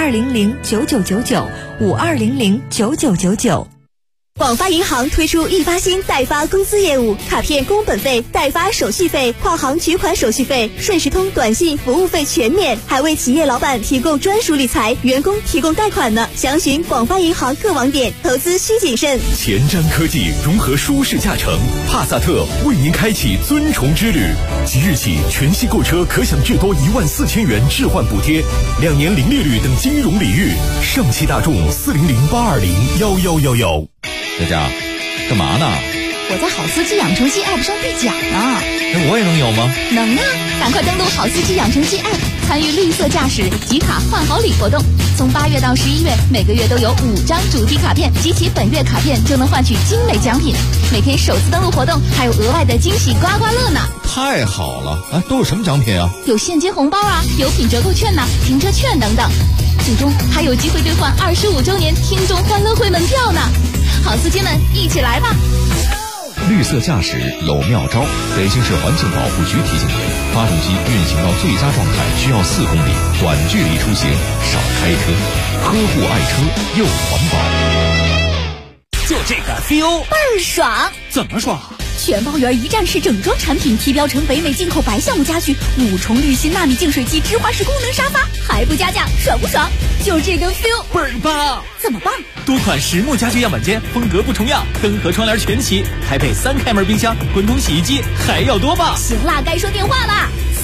K: 52009999，52009999。
S: 广发银行推出易发新代发公司业务，卡片工本费、代发手续费、跨行取款手续费、顺时通短信服务费全免，还为企业老板提供专属理财，员工提供贷款呢。详询广发银行各网点，投资需谨慎。
P: 前瞻科技融合舒适驾乘，帕萨特为您开启尊崇之旅。即日起，全系购车可享至多14000元置换补贴，2年零利率等金融礼遇。上汽大众400-820-1111。
R: 佳佳，干嘛呢？
T: 我在好司机养成系 App 上兑奖呢。
R: 那我也能有吗？
T: 能啊！赶快登录好司机养成系 App， 参与绿色驾驶集卡换好礼活动。从8月到11月，每个月都有5张主题卡片，集齐本月卡片就能换取精美奖品。每天首次登录活动还有额外的惊喜刮刮乐呢。
R: 太好了！哎，都有什么奖品啊？
T: 有现金红包啊，有品折扣券呐，停车券等等。最终还有机会兑换25周年听众欢乐会门票呢。好司机们，一起来吧！
C: 绿色驾驶有妙招。北京市环境保护局提醒您，发动机运行到最佳状态需要4公里，短距离出行少开车，呵护爱车又环保。
D: 就这个 feel
T: 倍儿爽！
D: 怎么爽？
T: 全包圆一站式整装产品，提标成北美进口白橡木家具，5重滤芯纳米净水器，直滑式功能沙发，还不加价，爽不爽？就这个 feel
D: 倍儿棒！
T: 怎么棒？
D: 多款实木家具样板间，风格不重样，灯和窗帘全齐，还配3开门冰箱、滚筒洗衣机，还要多棒！
T: 行啦，该说电话啦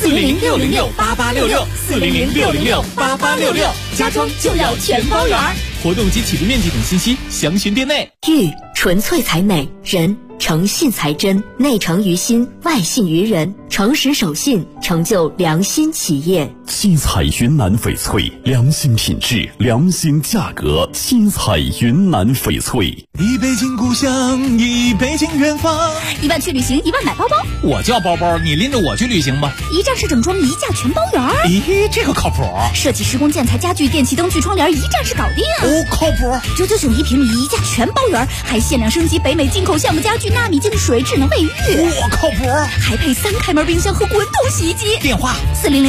D: ！400-606-8866，400-606-8866，家装就要全包圆。活动及起步面积等信息详询店内。
S: 玉纯粹才美，人诚信才真，内诚于心，外信于人，诚实守信，成就良心企业。
U: 七彩云南翡翠，良心品质，良心价格。七彩云南翡翠。
D: 一北京故乡，一北京远方。
T: 1万去旅行，1万买包包。
D: 我叫包包，你拎着我去旅行吧。
T: 一站式整装，一价全包圆。
D: 咦，这个靠谱。
T: 设计施工建材家具电器灯具窗帘一站式搞定。
D: 哦，靠谱。
T: 999一平米，一价全包圆，还限量升级北美进口橡木家具纳米净水智能卫浴。
D: 我靠谱。
T: 还配3开门冰箱和滚筒洗衣机。
D: 电话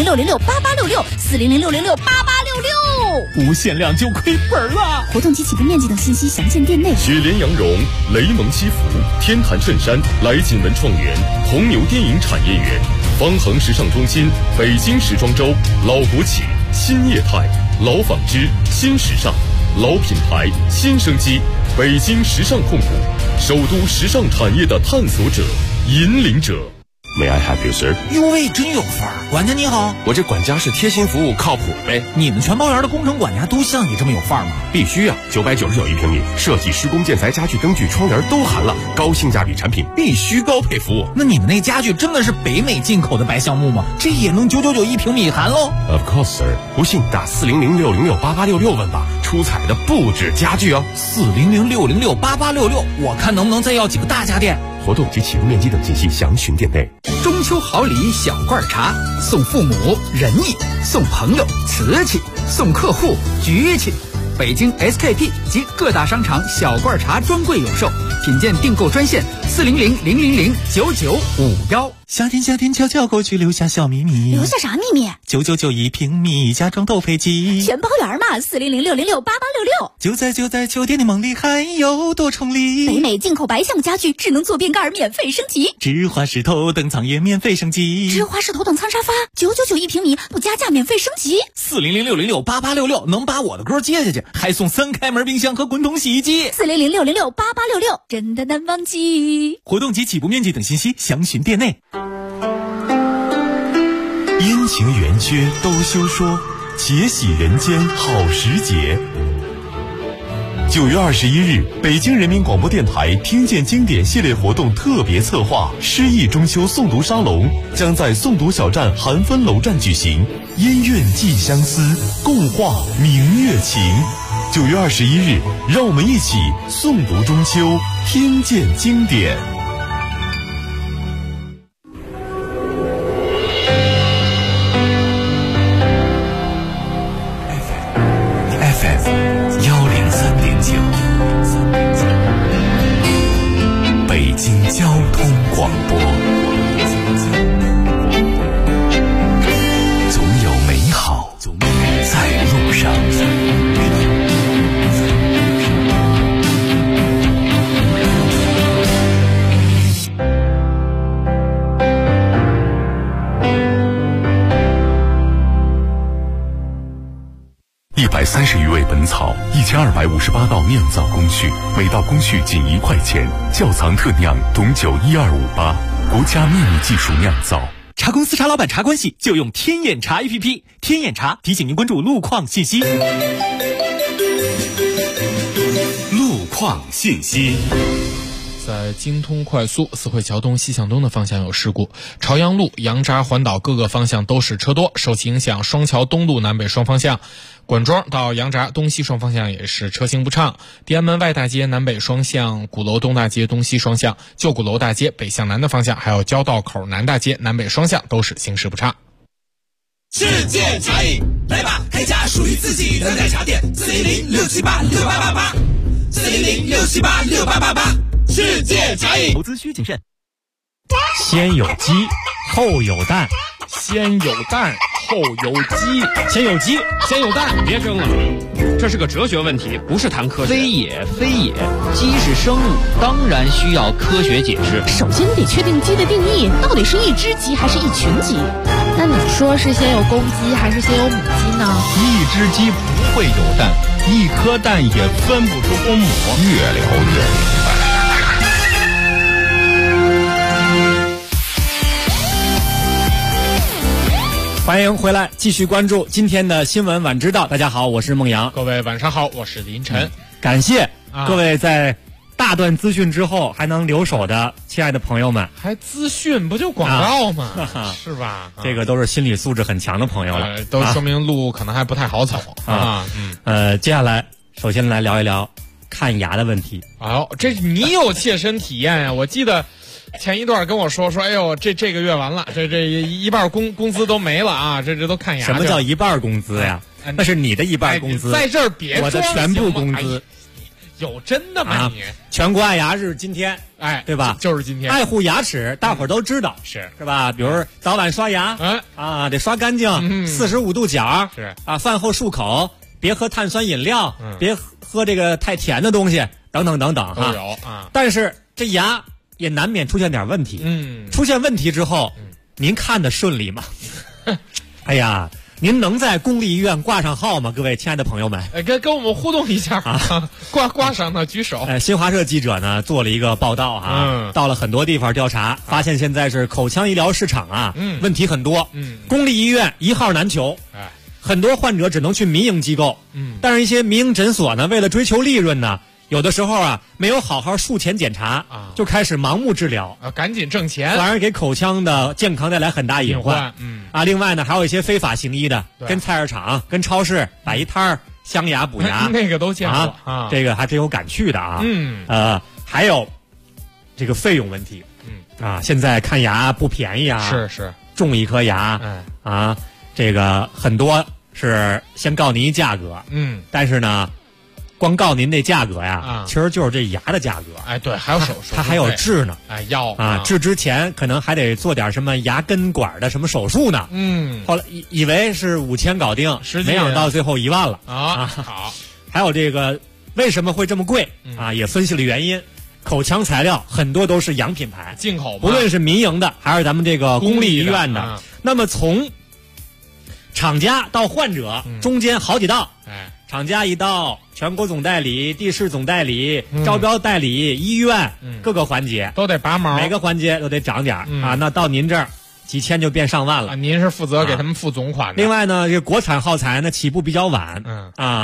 T: 400-606-8866，400-606-8866。
D: 无限量就亏本了。
T: 活动及起步面积等信息详见店内。
B: 雪莲羊绒、雷蒙西服、天坛衬衫、来锦文创园、红牛电影产业园、方恒时尚中心、北京时装周、老国企、新业态、老纺织、新时尚、老品牌、新生机，北京时尚控股，首都时尚产业的探索者、引领者。
P: May I help you, sir？
D: 哟喂，真有范儿！管家你好，
P: 我这管家是贴心服务，靠谱呗。
D: 你们全包园的工程管家都像你这么有范儿吗？
P: 必须啊！999一平米，设计、施工、建材、家具、灯具、窗帘都含了，高性价比产品必须高配服务。
D: 那你们那家具真的是北美进口的白橡木吗？这也能999一平米含喽
P: ？Of course, sir。不信打400-606-8866问吧，出彩的不止家具哦。
D: 400-606-8866，我看能不能再要几个大家电。
P: 活动及起步面积等信息详询店内。
V: 中秋好礼小罐茶，送父母仁义，送朋友瓷器，送客户局气。北京 SKP 及各大商场小罐茶专柜有售，品鉴订购专线400-000-9951。
D: 夏天悄悄过去，留下小秘密。
T: 留下啥秘密
D: ？999一平米，家装都配齐，
T: 全包圆嘛。400-606-8866。
D: 就在秋天的梦里，还有多重礼。
T: 北美进口白橡木家具，智能坐便盖免费升级，
D: 直滑式头等舱也免费升级，
T: 直滑式头等舱沙发999一平米，不加价免费升级。
D: 400-606-8866能把我的歌接下去，还送3开门冰箱和滚筒洗衣机。
T: 400-606-8866，真的难忘记。
D: 活动及起步面积等信息详询店内。
B: 阴晴圆缺都休说，且喜人间好时节。 9月21日，北京人民广播电台听见经典系列活动特别策划诗意中秋诵读沙龙将在诵读小站韩芬楼站举行，音韵寄相思，共话明月情。9月21日，让我们一起诵读中秋，听见经典。
C: 北京交通广播，总有美好在路上。130余味本草，1258道酿造工序，每道工序仅1块钱。窖藏特酿董酒1258，国家秘密技术酿造。
D: 茶公司茶老板茶关系就用天眼茶 APP， 天眼茶提醒您关注路况信息。
B: 路况信息。
E: 在京通快速四惠桥东西向东的方向有事故，朝阳路、杨闸环岛各个方向都是车多，受其影响，双桥东路南北双方向、管庄到杨闸东西双方向也是车行不畅。地安门外大街南北双向、鼓楼东大街东西双向、旧鼓楼大街北向南的方向，还有交道口南大街南北双向都是行驶不畅。
A: 世界茶饮，来吧，开家属于自己的奶茶店，410-678-6888，410-678-6888，世界茶饮。
D: 投资需谨慎。
I: 先有鸡，后有蛋。
E: 先有蛋，后有鸡。
I: 先有鸡，
F: 先有蛋。别争了，这是个哲学问题，不是谈科学。
W: 非也，非也，鸡是生物，当然需要科学解释。
J: 首先得确定鸡的定义，到底是一只鸡还是一群鸡？
X: 那你说是先有公鸡还是先有母鸡呢？
Y: 一只鸡不会有蛋，一颗蛋也分不出公母。
R: 越聊越明白。
I: 欢迎回来，继续关注今天的新闻晚知道。大家好，我是孟阳。
E: 各位晚上好，我是林晨。
I: 感谢各位在大段资讯之后还能留守的亲爱的朋友们。
E: 还资讯不就广告吗？是吧？
I: 这个都是心理素质很强的朋友了，
E: 都说明路可能还不太好走啊。
I: 接下来首先来聊一聊看牙的问题。
E: 哦，这你有切身体验呀？我记得前一段跟我说，哎呦，这个月完了，这一半工资都没了啊！这都看牙。
I: 什么叫一半工资呀？那是你的一半工资，
E: 在这儿别
I: 我的全部工资。
E: 有真的吗你？
I: 全国爱牙日今天，对吧？
E: 就是今天。
I: 爱护牙齿，大伙儿都知道，是吧？比如早晚刷牙，得刷干净，45度角，
E: 是
I: 啊，饭后漱口，别喝碳酸饮料，别喝这个太甜的东西，等等等等，
E: 都有啊。
I: 但是这牙也难免出现点问题，出现问题之后，您看得顺利吗？哎呀，您能在公立医院挂上号吗？各位亲爱的朋友们，
E: 跟我们互动一下啊！挂上呢，举手。
I: 新华社记者呢做了一个报道啊，到了很多地方调查，发现现在是口腔医疗市场啊，问题很多，公立医院一号难求，很多患者只能去民营机构，但是一些民营诊所呢，为了追求利润呢，有的时候啊，没有好好术前检查就开始盲目治疗
E: 赶紧挣钱，
I: 反而给口腔的健康带来很大隐患。另外呢，还有一些非法行医的，跟菜市场、跟超市摆一摊儿镶牙补牙，
E: 那个都见过
I: 啊，这个还真有敢去的啊。还有这个费用问题，现在看牙不便宜啊，
E: 是
I: 种一颗牙，这个很多是先告您一价格，但是呢，光告您那价格呀，其实就是这牙的价格。
E: 对，还有手术，
I: 它还有治呢。
E: 要
I: 治之前可能还得做点什么牙根管的什么手术呢。后来以为是5000搞定，没想到最后1万了
E: 好，
I: 还有这个为什么会这么贵也分析了原因。口腔材料很多都是洋品牌，
E: 进口，
I: 不论是民营的还是咱们这个公立医院的。那么从厂家到患者中间好几道，厂家一道，全国总代理、地市总代理、招标代理、医院各个环节
E: 都得拔毛，
I: 每个环节都得涨点那到您这儿几千就变上万了。
E: 您是负责给他们付总款的。
I: 另外呢，这国产耗材呢起步比较晚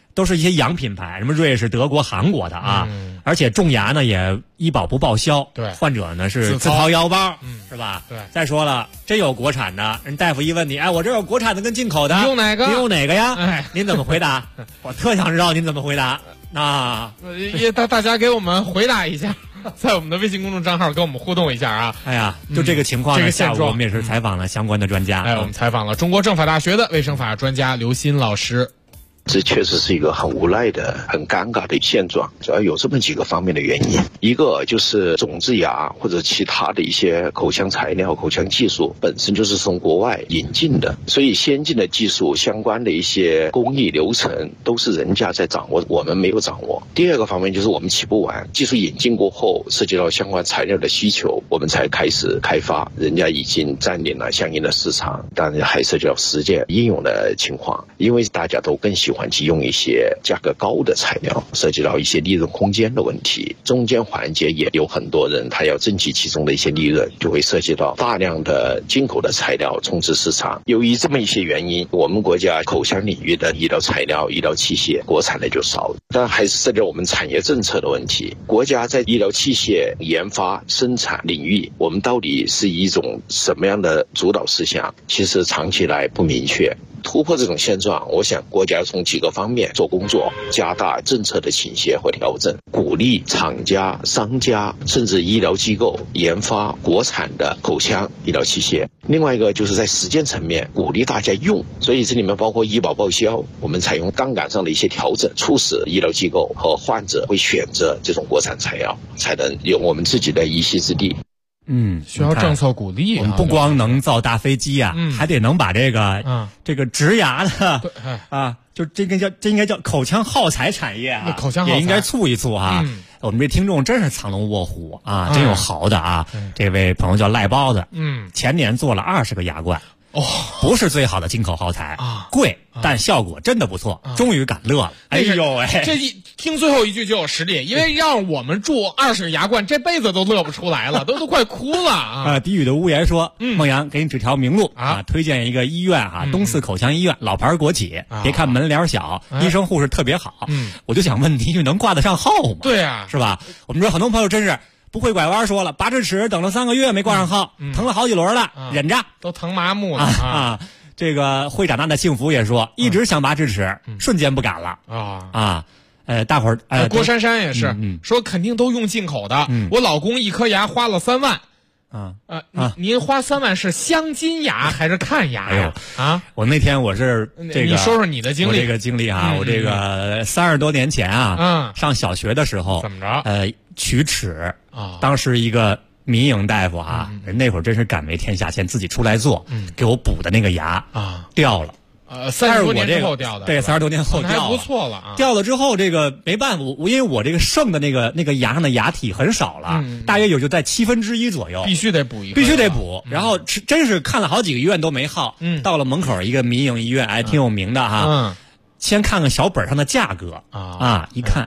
I: 都是一些洋品牌，什么瑞士、德国、韩国的啊，而且种牙呢也医保不报销，
E: 对，
I: 患者呢是自掏腰包，是吧？
E: 对。
I: 再说了，真有国产的，人大夫一问你，哎，我这有国产的跟进口的，
E: 你用哪个？
I: 你用哪个呀？
E: 哎，
I: 您怎么回答？我特想知道您怎么回答。
E: 大家给我们回答一下，在我们的微信公众账号跟我们互动一下啊！
I: 哎呀，就这个情况呢，
E: 这个现状，
I: 我们也是采访了相关的专家。
E: 我们采访了中国政法大学的卫生法专家刘鑫老师。
R: 这确实是一个很无奈的、很尴尬的现状，主要有这么几个方面的原因。一个就是种子牙或者其他的一些口腔材料、口腔技术本身就是从国外引进的，所以先进的技术相关的一些工艺流程都是人家在掌握，我们没有掌握。第二个方面就是我们起步晚，技术引进过后，涉及到相关材料的需求，我们才开始开发，人家已经占领了相应的市场，当然还涉及到实践应用的情况，因为大家都更喜欢去用一些价格高的材料，涉及到一些利润空间的问题，中间环节也有很多人他要争取其中的一些利润，就会涉及到大量的进口的材料充斥市场。由于这么一些原因，我们国家口腔领域的医疗材料、医疗器械国产的就少，但还是涉及到我们产业政策的问题。国家在医疗器械研发生产领域，我们到底是一种什么样的主导思想，其实长期来不明确。突破这种现状，我想国家从几个方面做工作，加大政策的倾斜和调整，鼓励厂家、商家甚至医疗机构研发国产的口腔医疗器械。另外一个就是在实践层面鼓励大家用，所以这里面包括医保报销，我们采用杠杆上的一些调整，促使医疗机构和患者会选择这种国产材料，才能有我们自己的一席之地。
E: 需要政策鼓励
I: 我们不光能造大飞机啊，还得能把这个植牙的就这应该叫口腔耗材产业啊，
E: 口腔耗材
I: 也应该促一促啊。我们这听众真是藏龙卧虎啊，真有豪的啊。这位朋友叫赖包子，前年做了20个牙冠。不是最好的进口耗材贵，但效果真的不错，终于感乐了。哎呦喂，
E: 这听最后一句就有实力，因为让我们住20个牙冠，这辈子都乐不出来了，都快哭了啊！
I: 低语的屋檐说，孟阳给你指条明路啊，推荐一个医院啊，东四口腔医院，老牌国企，别看门脸小，医生护士特别好。我就想问你，能挂得上号吗？
E: 对啊，
I: 是吧？我们说很多朋友真是不会拐弯，说了拔智齿等了3个月没挂上号，疼了好几轮了，忍着，
E: 都疼麻木了
I: 这个会长大的幸福也说，一直想拔智齿，瞬间不敢了大伙儿
E: 郭珊珊也是说肯定都用进口的，我老公一颗牙花了3万。您花3万是镶金牙还是看牙呀？
I: 我那天我是这个，
E: 你说说你的经历。
I: 我这个经历啊，我这个30多年前啊，上小学的时候，
E: 怎么着？
I: 龋齿当时一个民营大夫人那会儿真是敢为天下先，自己出来做，给我补的那个牙掉了。
E: 30多年之后掉的，
I: 对，30多年后掉了，
E: 还不错了啊。
I: 掉了之后，这个没办法，因为我这个剩的那个牙上的牙体很少了，大约有就在1/7左右，
E: 必须得补一个，
I: 必须得补。然后真是看了好几个医院都没好，到了门口一个民营医院，挺有名的哈。先看看小本上的价格一看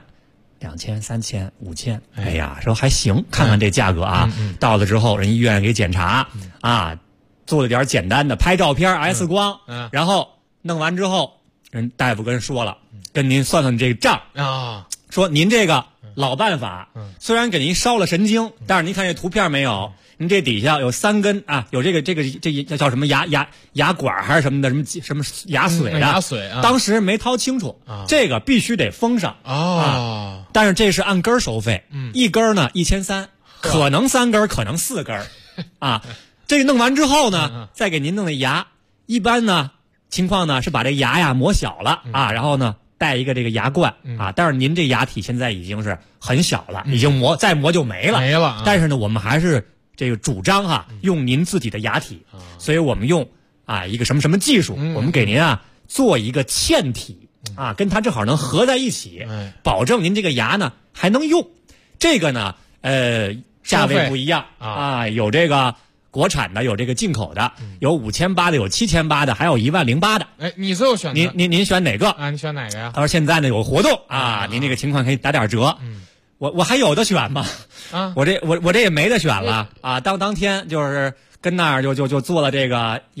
I: 2000、3000、5000，哎呀，说还行，看看这价格到了之后，人医院给检查做了点简单的拍照片 X 光，然后弄完之后，人大夫跟说了，跟您算算这个账说您这个老办法，虽然给您烧了神经，但是您看这图片没有？您这底下有3根有这叫什么牙管还是什么的，什么牙髓的，
E: 牙髓
I: 当时没掏清楚，这个必须得封上但是这是按根收费，一根呢1300，可能3根，可能4根这个弄完之后呢，再给您弄的牙，一般呢情况呢是把这牙磨小了然后呢带一个这个牙冠但是您这牙体现在已经是很小了，已经再磨就没了。但是呢，我们还是这个主张用您自己的牙体，所以我们用一个什么什么技术，我们给您做一个嵌体跟它正好能合在一起，保证您这个牙呢还能用。这个呢价位不一样有这个国产的，有这个进口的，有5800的，有7000的，还有10800的。
E: 你最后选
I: 您选哪个
E: 你选哪个呀？
I: 他说现在呢有活动您这个情况可以打点折。我还有的选吗？我这也没得选了当天就是跟那儿就做了这个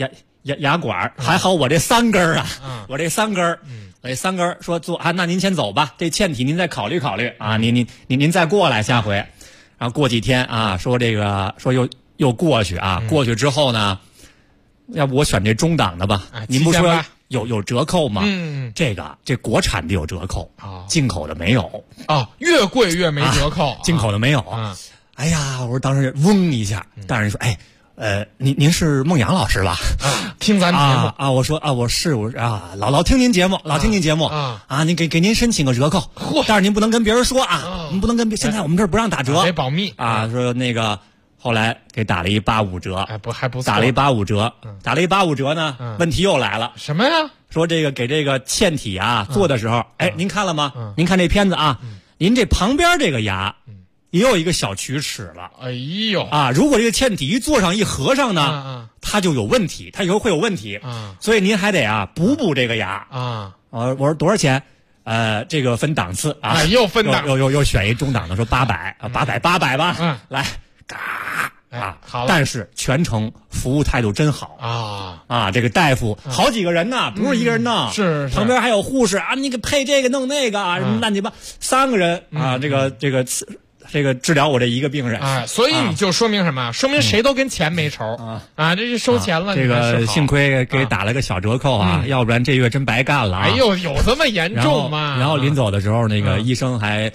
I: 牙管，还好我这3根啊，我这3根，我这3根说做啊，那您先走吧，这欠体您再考虑考虑啊，您再过来下回，然后过几天啊，说这个说又过去啊，过去之后呢，要不我选这中档的吧？您不说有折扣吗？这国产的有折扣进口的没有
E: 越贵越没折扣，
I: 进口的没有哎呀，我说当时嗡一下，大人说您是孟阳老师吧？
E: 听咱节目
I: 我说我是老听您节目，您给您申请个折扣，但是您不能跟别人说啊，您不能跟现在我们这儿不让打折，
E: 得保密
I: 啊。说那个后来给打了一85折，
E: 还不错，
I: 打了一85折，打了一85折呢，问题又来了，
E: 什么呀？
I: 说这个给这个嵌体做的时候，您看了吗？您看这片子啊，您这旁边这个牙。也有一个小龋齿了，
E: 哎呦
I: 如果这个嵌体一做上一合上呢，它就有问题，它以后会有问题，所以您还得补这个牙我说多少钱？这个分档次
E: 又分档，
I: 又选一中档的，说800吧，来，好，但是全程服务态度真好这个大夫好几个人呢，不是一个人弄，
E: 是
I: 旁边还有护士你给配这个弄那个什么乱七八，3个人这个治疗我这一个病人
E: 所以你就说明什么？说明谁都跟钱没仇这是收钱了。
I: 这个幸亏给打了个小折扣要不然这月真白干了。
E: 哎呦，有这么严重吗？
I: 然后临走的时候，那个医生还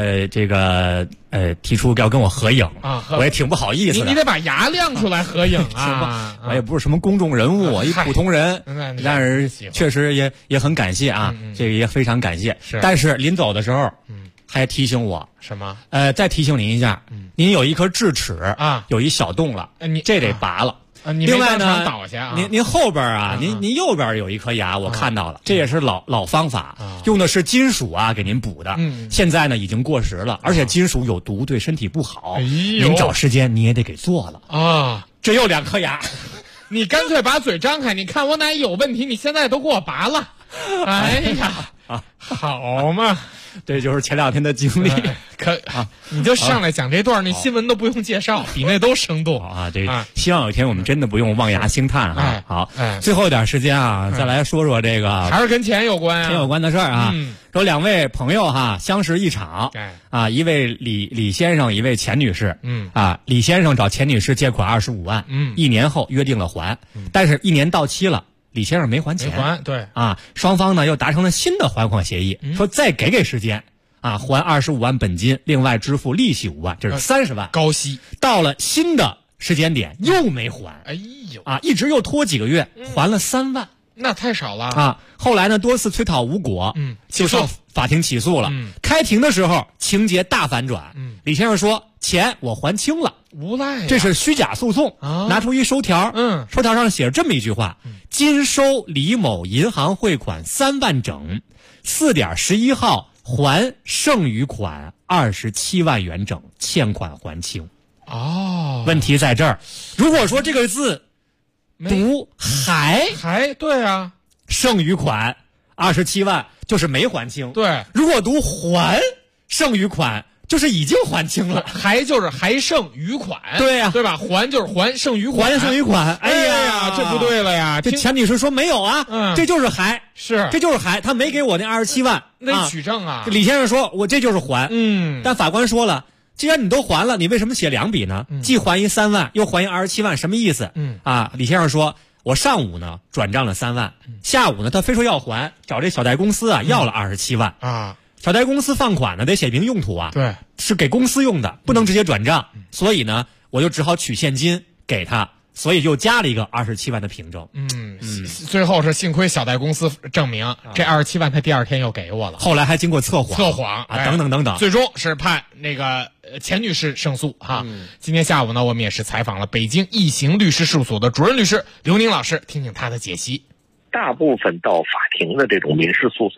I: 提出要跟我合影我也挺不好意思的。
E: 你得把牙亮出来合影
I: 我也不是什么公众人物，一普通人，但是确实也很感谢这个也非常感谢。但是临走的时候，还提醒我
E: 什么？
I: 再提醒您一下，您有一颗智齿有一小洞了，这得拔了。另外呢，您后边您右边有一颗牙，我看到了，这也是老方法，用的是金属给您补的。现在呢已经过时了，而且金属有毒，对身体不好。您找时间你也得给做了这又2颗牙，
E: 你干脆把嘴张开，你看我哪有问题？你现在都给我拔了。哎呀，好嘛。
I: 这就是前2天的经历，
E: 你就上来讲这段，你新闻都不用介绍，比那都生动
I: 希望有一天我们真的不用望牙兴叹好，最后一点时间再来说说这个，
E: 还是跟钱有关
I: 钱有关的事儿说2位朋友相识一场一位李先生，一位钱女士李先生找钱女士借款25万1年后约定了还但是1年到期了。李先生没还钱，
E: 对
I: 双方呢又达成了新的还款协议，说再给时间还25万本金，另外支付利息5万，这是30万
E: 高息。
I: 到了新的时间点又没还，
E: 哎呦
I: 一直又拖几个月，还了3万，
E: 那太少了
I: 后来呢多次催讨无果，就上法庭起诉了。开庭的时候情节大反转，李先生说钱我还清了。
E: 无赖
I: 这是虚假诉讼拿出一收条，收条上写着这么一句话：今收李某银行汇款3万整，4点11号还剩余款27万元整，欠款还清。问题在这儿，如果说这个字读还
E: 对
I: 剩余款27万就是没还清，
E: 对，
I: 如果读还剩余款就是已经还清了，
E: 还就是还剩余款，
I: 对
E: 对吧？还就是还剩余款，
I: 哎呀，
E: 这不对了呀！
I: 这钱女士说没有这就是还，这就是还，他没给我那27万，
E: 那取证
I: 李先生说我这就是还，但法官说了，既然你都还了，你为什么写2笔呢？既还一3万，又还一27万，什么意思？李先生说，我上午呢转账了3万，下午呢他非说要还，找这小贷公司要了27万小贷公司放款呢得写明用途
E: 对，
I: 是给公司用的，不能直接转账，所以呢我就只好取现金给他，所以又加了一个27万的凭证。
E: 最后是幸亏小贷公司证明这27万他第2天又给我了，
I: 后来还经过测谎等等，
E: 最终是判那个钱女士胜诉今天下午呢，我们也是采访了北京易行律师事务所的主任律师刘宁老师，听听他的解析。
R: 大部分到法庭的这种民事诉讼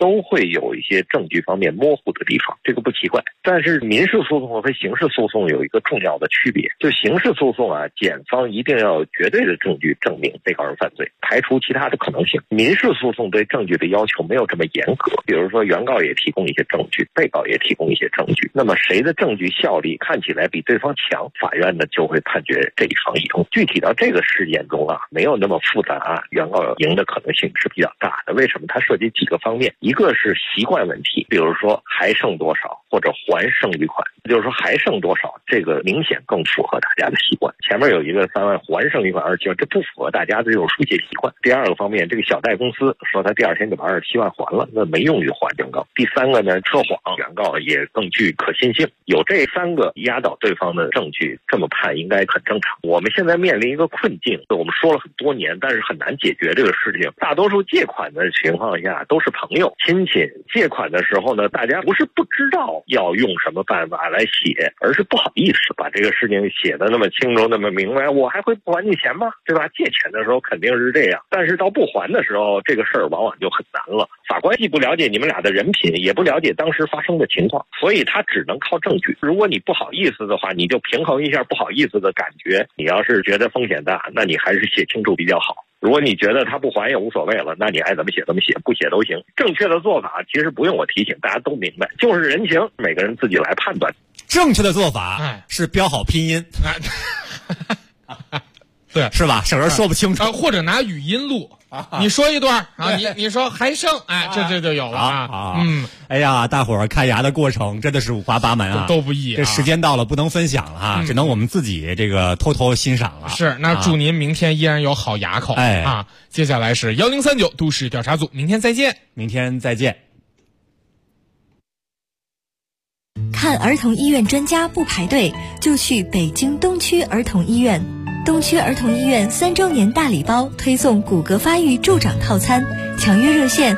R: 都会有一些证据方面模糊的地方，这个不奇怪。但是民事诉讼和刑事诉讼有一个重要的区别，就刑事诉讼啊，检方一定要有绝对的证据证明被告人犯罪，排除其他的可能性。民事诉讼对证据的要求没有这么严格，比如说原告也提供一些证据，被告也提供一些证据，那么谁的证据效力看起来比对方强，法院呢就会判决这一方赢。具体到这个事件中啊，没有那么复杂，原告赢的可能性是比较大的。为什么？它涉及几个方面，一个是习惯问题，比如说还剩多少或者还剩余款，就是说还剩多少，这个明显更符合大家的习惯。前面有一个3万，还剩余款27万，这不符合大家的这种书写习惯。第二个方面，这个小贷公司说他第二天就把27万还了，那没用于还原告。第三个呢，测谎，原告也更具可信性。有这3个压倒对方的证据，这么判应该很正常。我们现在面临一个困境，我们说了很多年，但是很难解决这个事情。大多数借款的情况下都是朋友亲戚，借款的时候呢，大家不是不知道要用什么办法来写，而是不好意思把这个事情写得那么清楚那么明白，我还会不还你钱吗？对吧？借钱的时候肯定是这样，但是到不还的时候，这个事儿往往就很难了。法官既不了解你们俩的人品，也不了解当时发生的情况，所以他只能靠证据。如果你不好意思的话，你就平衡一下不好意思的感觉。你要是觉得风险大，那你还是写清楚比较好。如果你觉得他不还也无所谓了，那你爱怎么写怎么写，不写都行。正确的做法其实不用我提醒，大家都明白，就是人情，每个人自己来判断。
I: 正确的做法是标好拼音，
E: 对，
I: 是吧？省得说不清楚，
E: 或者拿语音录。你说一段啊，你说还剩，这就有了啊。
I: 哎呀，大伙儿看牙的过程真的是五花八门啊，
E: 都不易。
I: 这时间到了不能分享了啊，只能我们自己这个偷偷欣赏了。
E: 是，那祝您明天依然有好牙口啊。接下来是1039都市调查组，明天再见。
I: 明天再见。
K: 看儿童医院专家不排队，就去北京东区儿童医院。东区儿童医院3周年大礼包推送骨骼发育助长套餐，抢约热线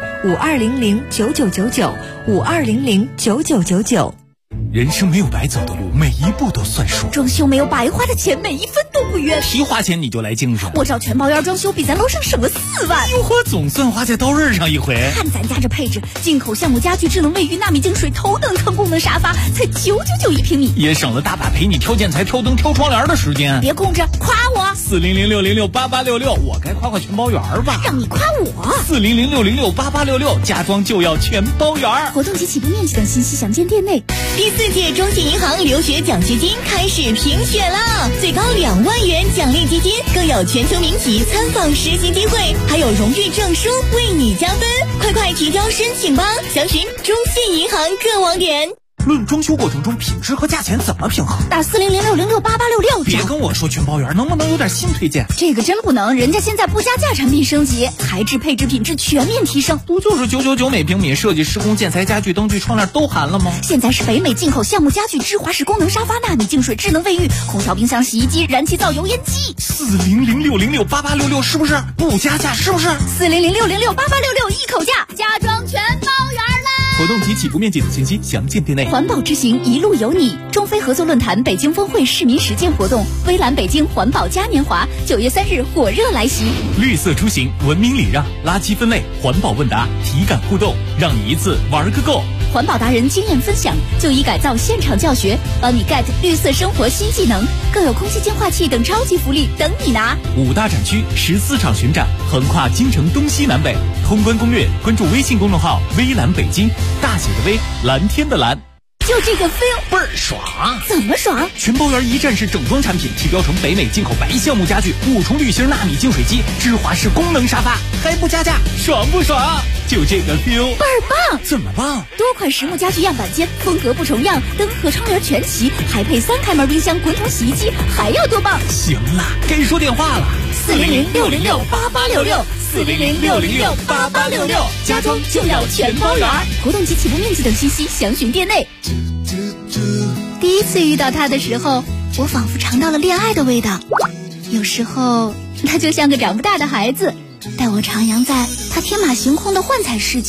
K: 52009999，52009999。
G: 人生没有白走的路，每一步都算数。
J: 装修没有白花的钱，每一分都不冤。
G: 提花钱你就来精神，
J: 我找全包院装修比咱楼上省了4万。
G: 哟呵，总算花在刀刃上一回。
J: 看咱家这配置，进口橡木家具、智能卫浴、纳米净水、头等舱功能沙发，才999一平米，
G: 也省了大把陪你挑建材、挑灯、挑窗帘的时间。
J: 别空着，夸我
G: 40060688866，我该夸全包园吧？
J: 让你夸我
G: 40060688866，家装就要全包园。
J: 活动及起步面积等信息详见店内。
H: 第4届中信银行留学奖学金开始评选了，最高2万元奖励基金，更有全球名企参访实习机会，还有荣誉证书为你加分。快提交申请吧，详询中信银行各网点。
G: 论装修过程中品质和价钱怎么平衡？
J: 打40060688866。
G: 别跟我说全包园，能不能有点新推荐？
J: 这个真不能，人家现在不加价产品升级，材质配置品质全面提升。
G: 不就是999每平米，设计施工建材家具灯具窗帘都含了吗？
J: 现在是北美进口橡木家具、芝华士功能沙发、纳米净水、智能卫浴、空调、冰箱、洗衣机、燃气灶、油烟机。
G: 40060688866是不是不加价？是不是
J: 40060688866一口价，家装全包园啦！
G: 活动及起步面积等信息详见店内。
J: 环保之行一路有你，中非合作论坛北京峰会市民实践活动，微蓝北京环保嘉年华9月3日火热来袭。
G: 绿色出行，文明礼让，垃圾分类，环保问答，体感互动，让你一次玩个够。
J: 环保达人经验分享，就医改造现场教学，帮你 get 绿色生活新技能，更有空气净化器等超级福利等你拿。
G: 5大展区14场巡展，横跨京城东西南北。通关攻略，关注微信公众号微蓝北京，大写的微，蓝天的蓝。
J: 就这个 feel
G: 倍儿爽！
J: 怎么爽？
G: 全包园一站式整装产品，提标成北美进口白橡木家具，5重滤芯纳米净水机，芝华士功能沙发，还不加价，爽不爽？就这个 feel
J: 倍儿棒！
G: 怎么棒？
J: 多款实木家具样板间，风格不重样，灯和窗帘全齐，还配3开门冰箱、滚筒洗衣机，还要多棒？
G: 行了，该说电话了
J: ，40060688866，40060688866，家装就要全包园。活动及起步面积等信息详询店内。第一次遇到他的时候，我仿佛尝到了恋爱的味道。有时候他就像个长不大的孩子，带我徜徉在他天马行空的幻彩世界。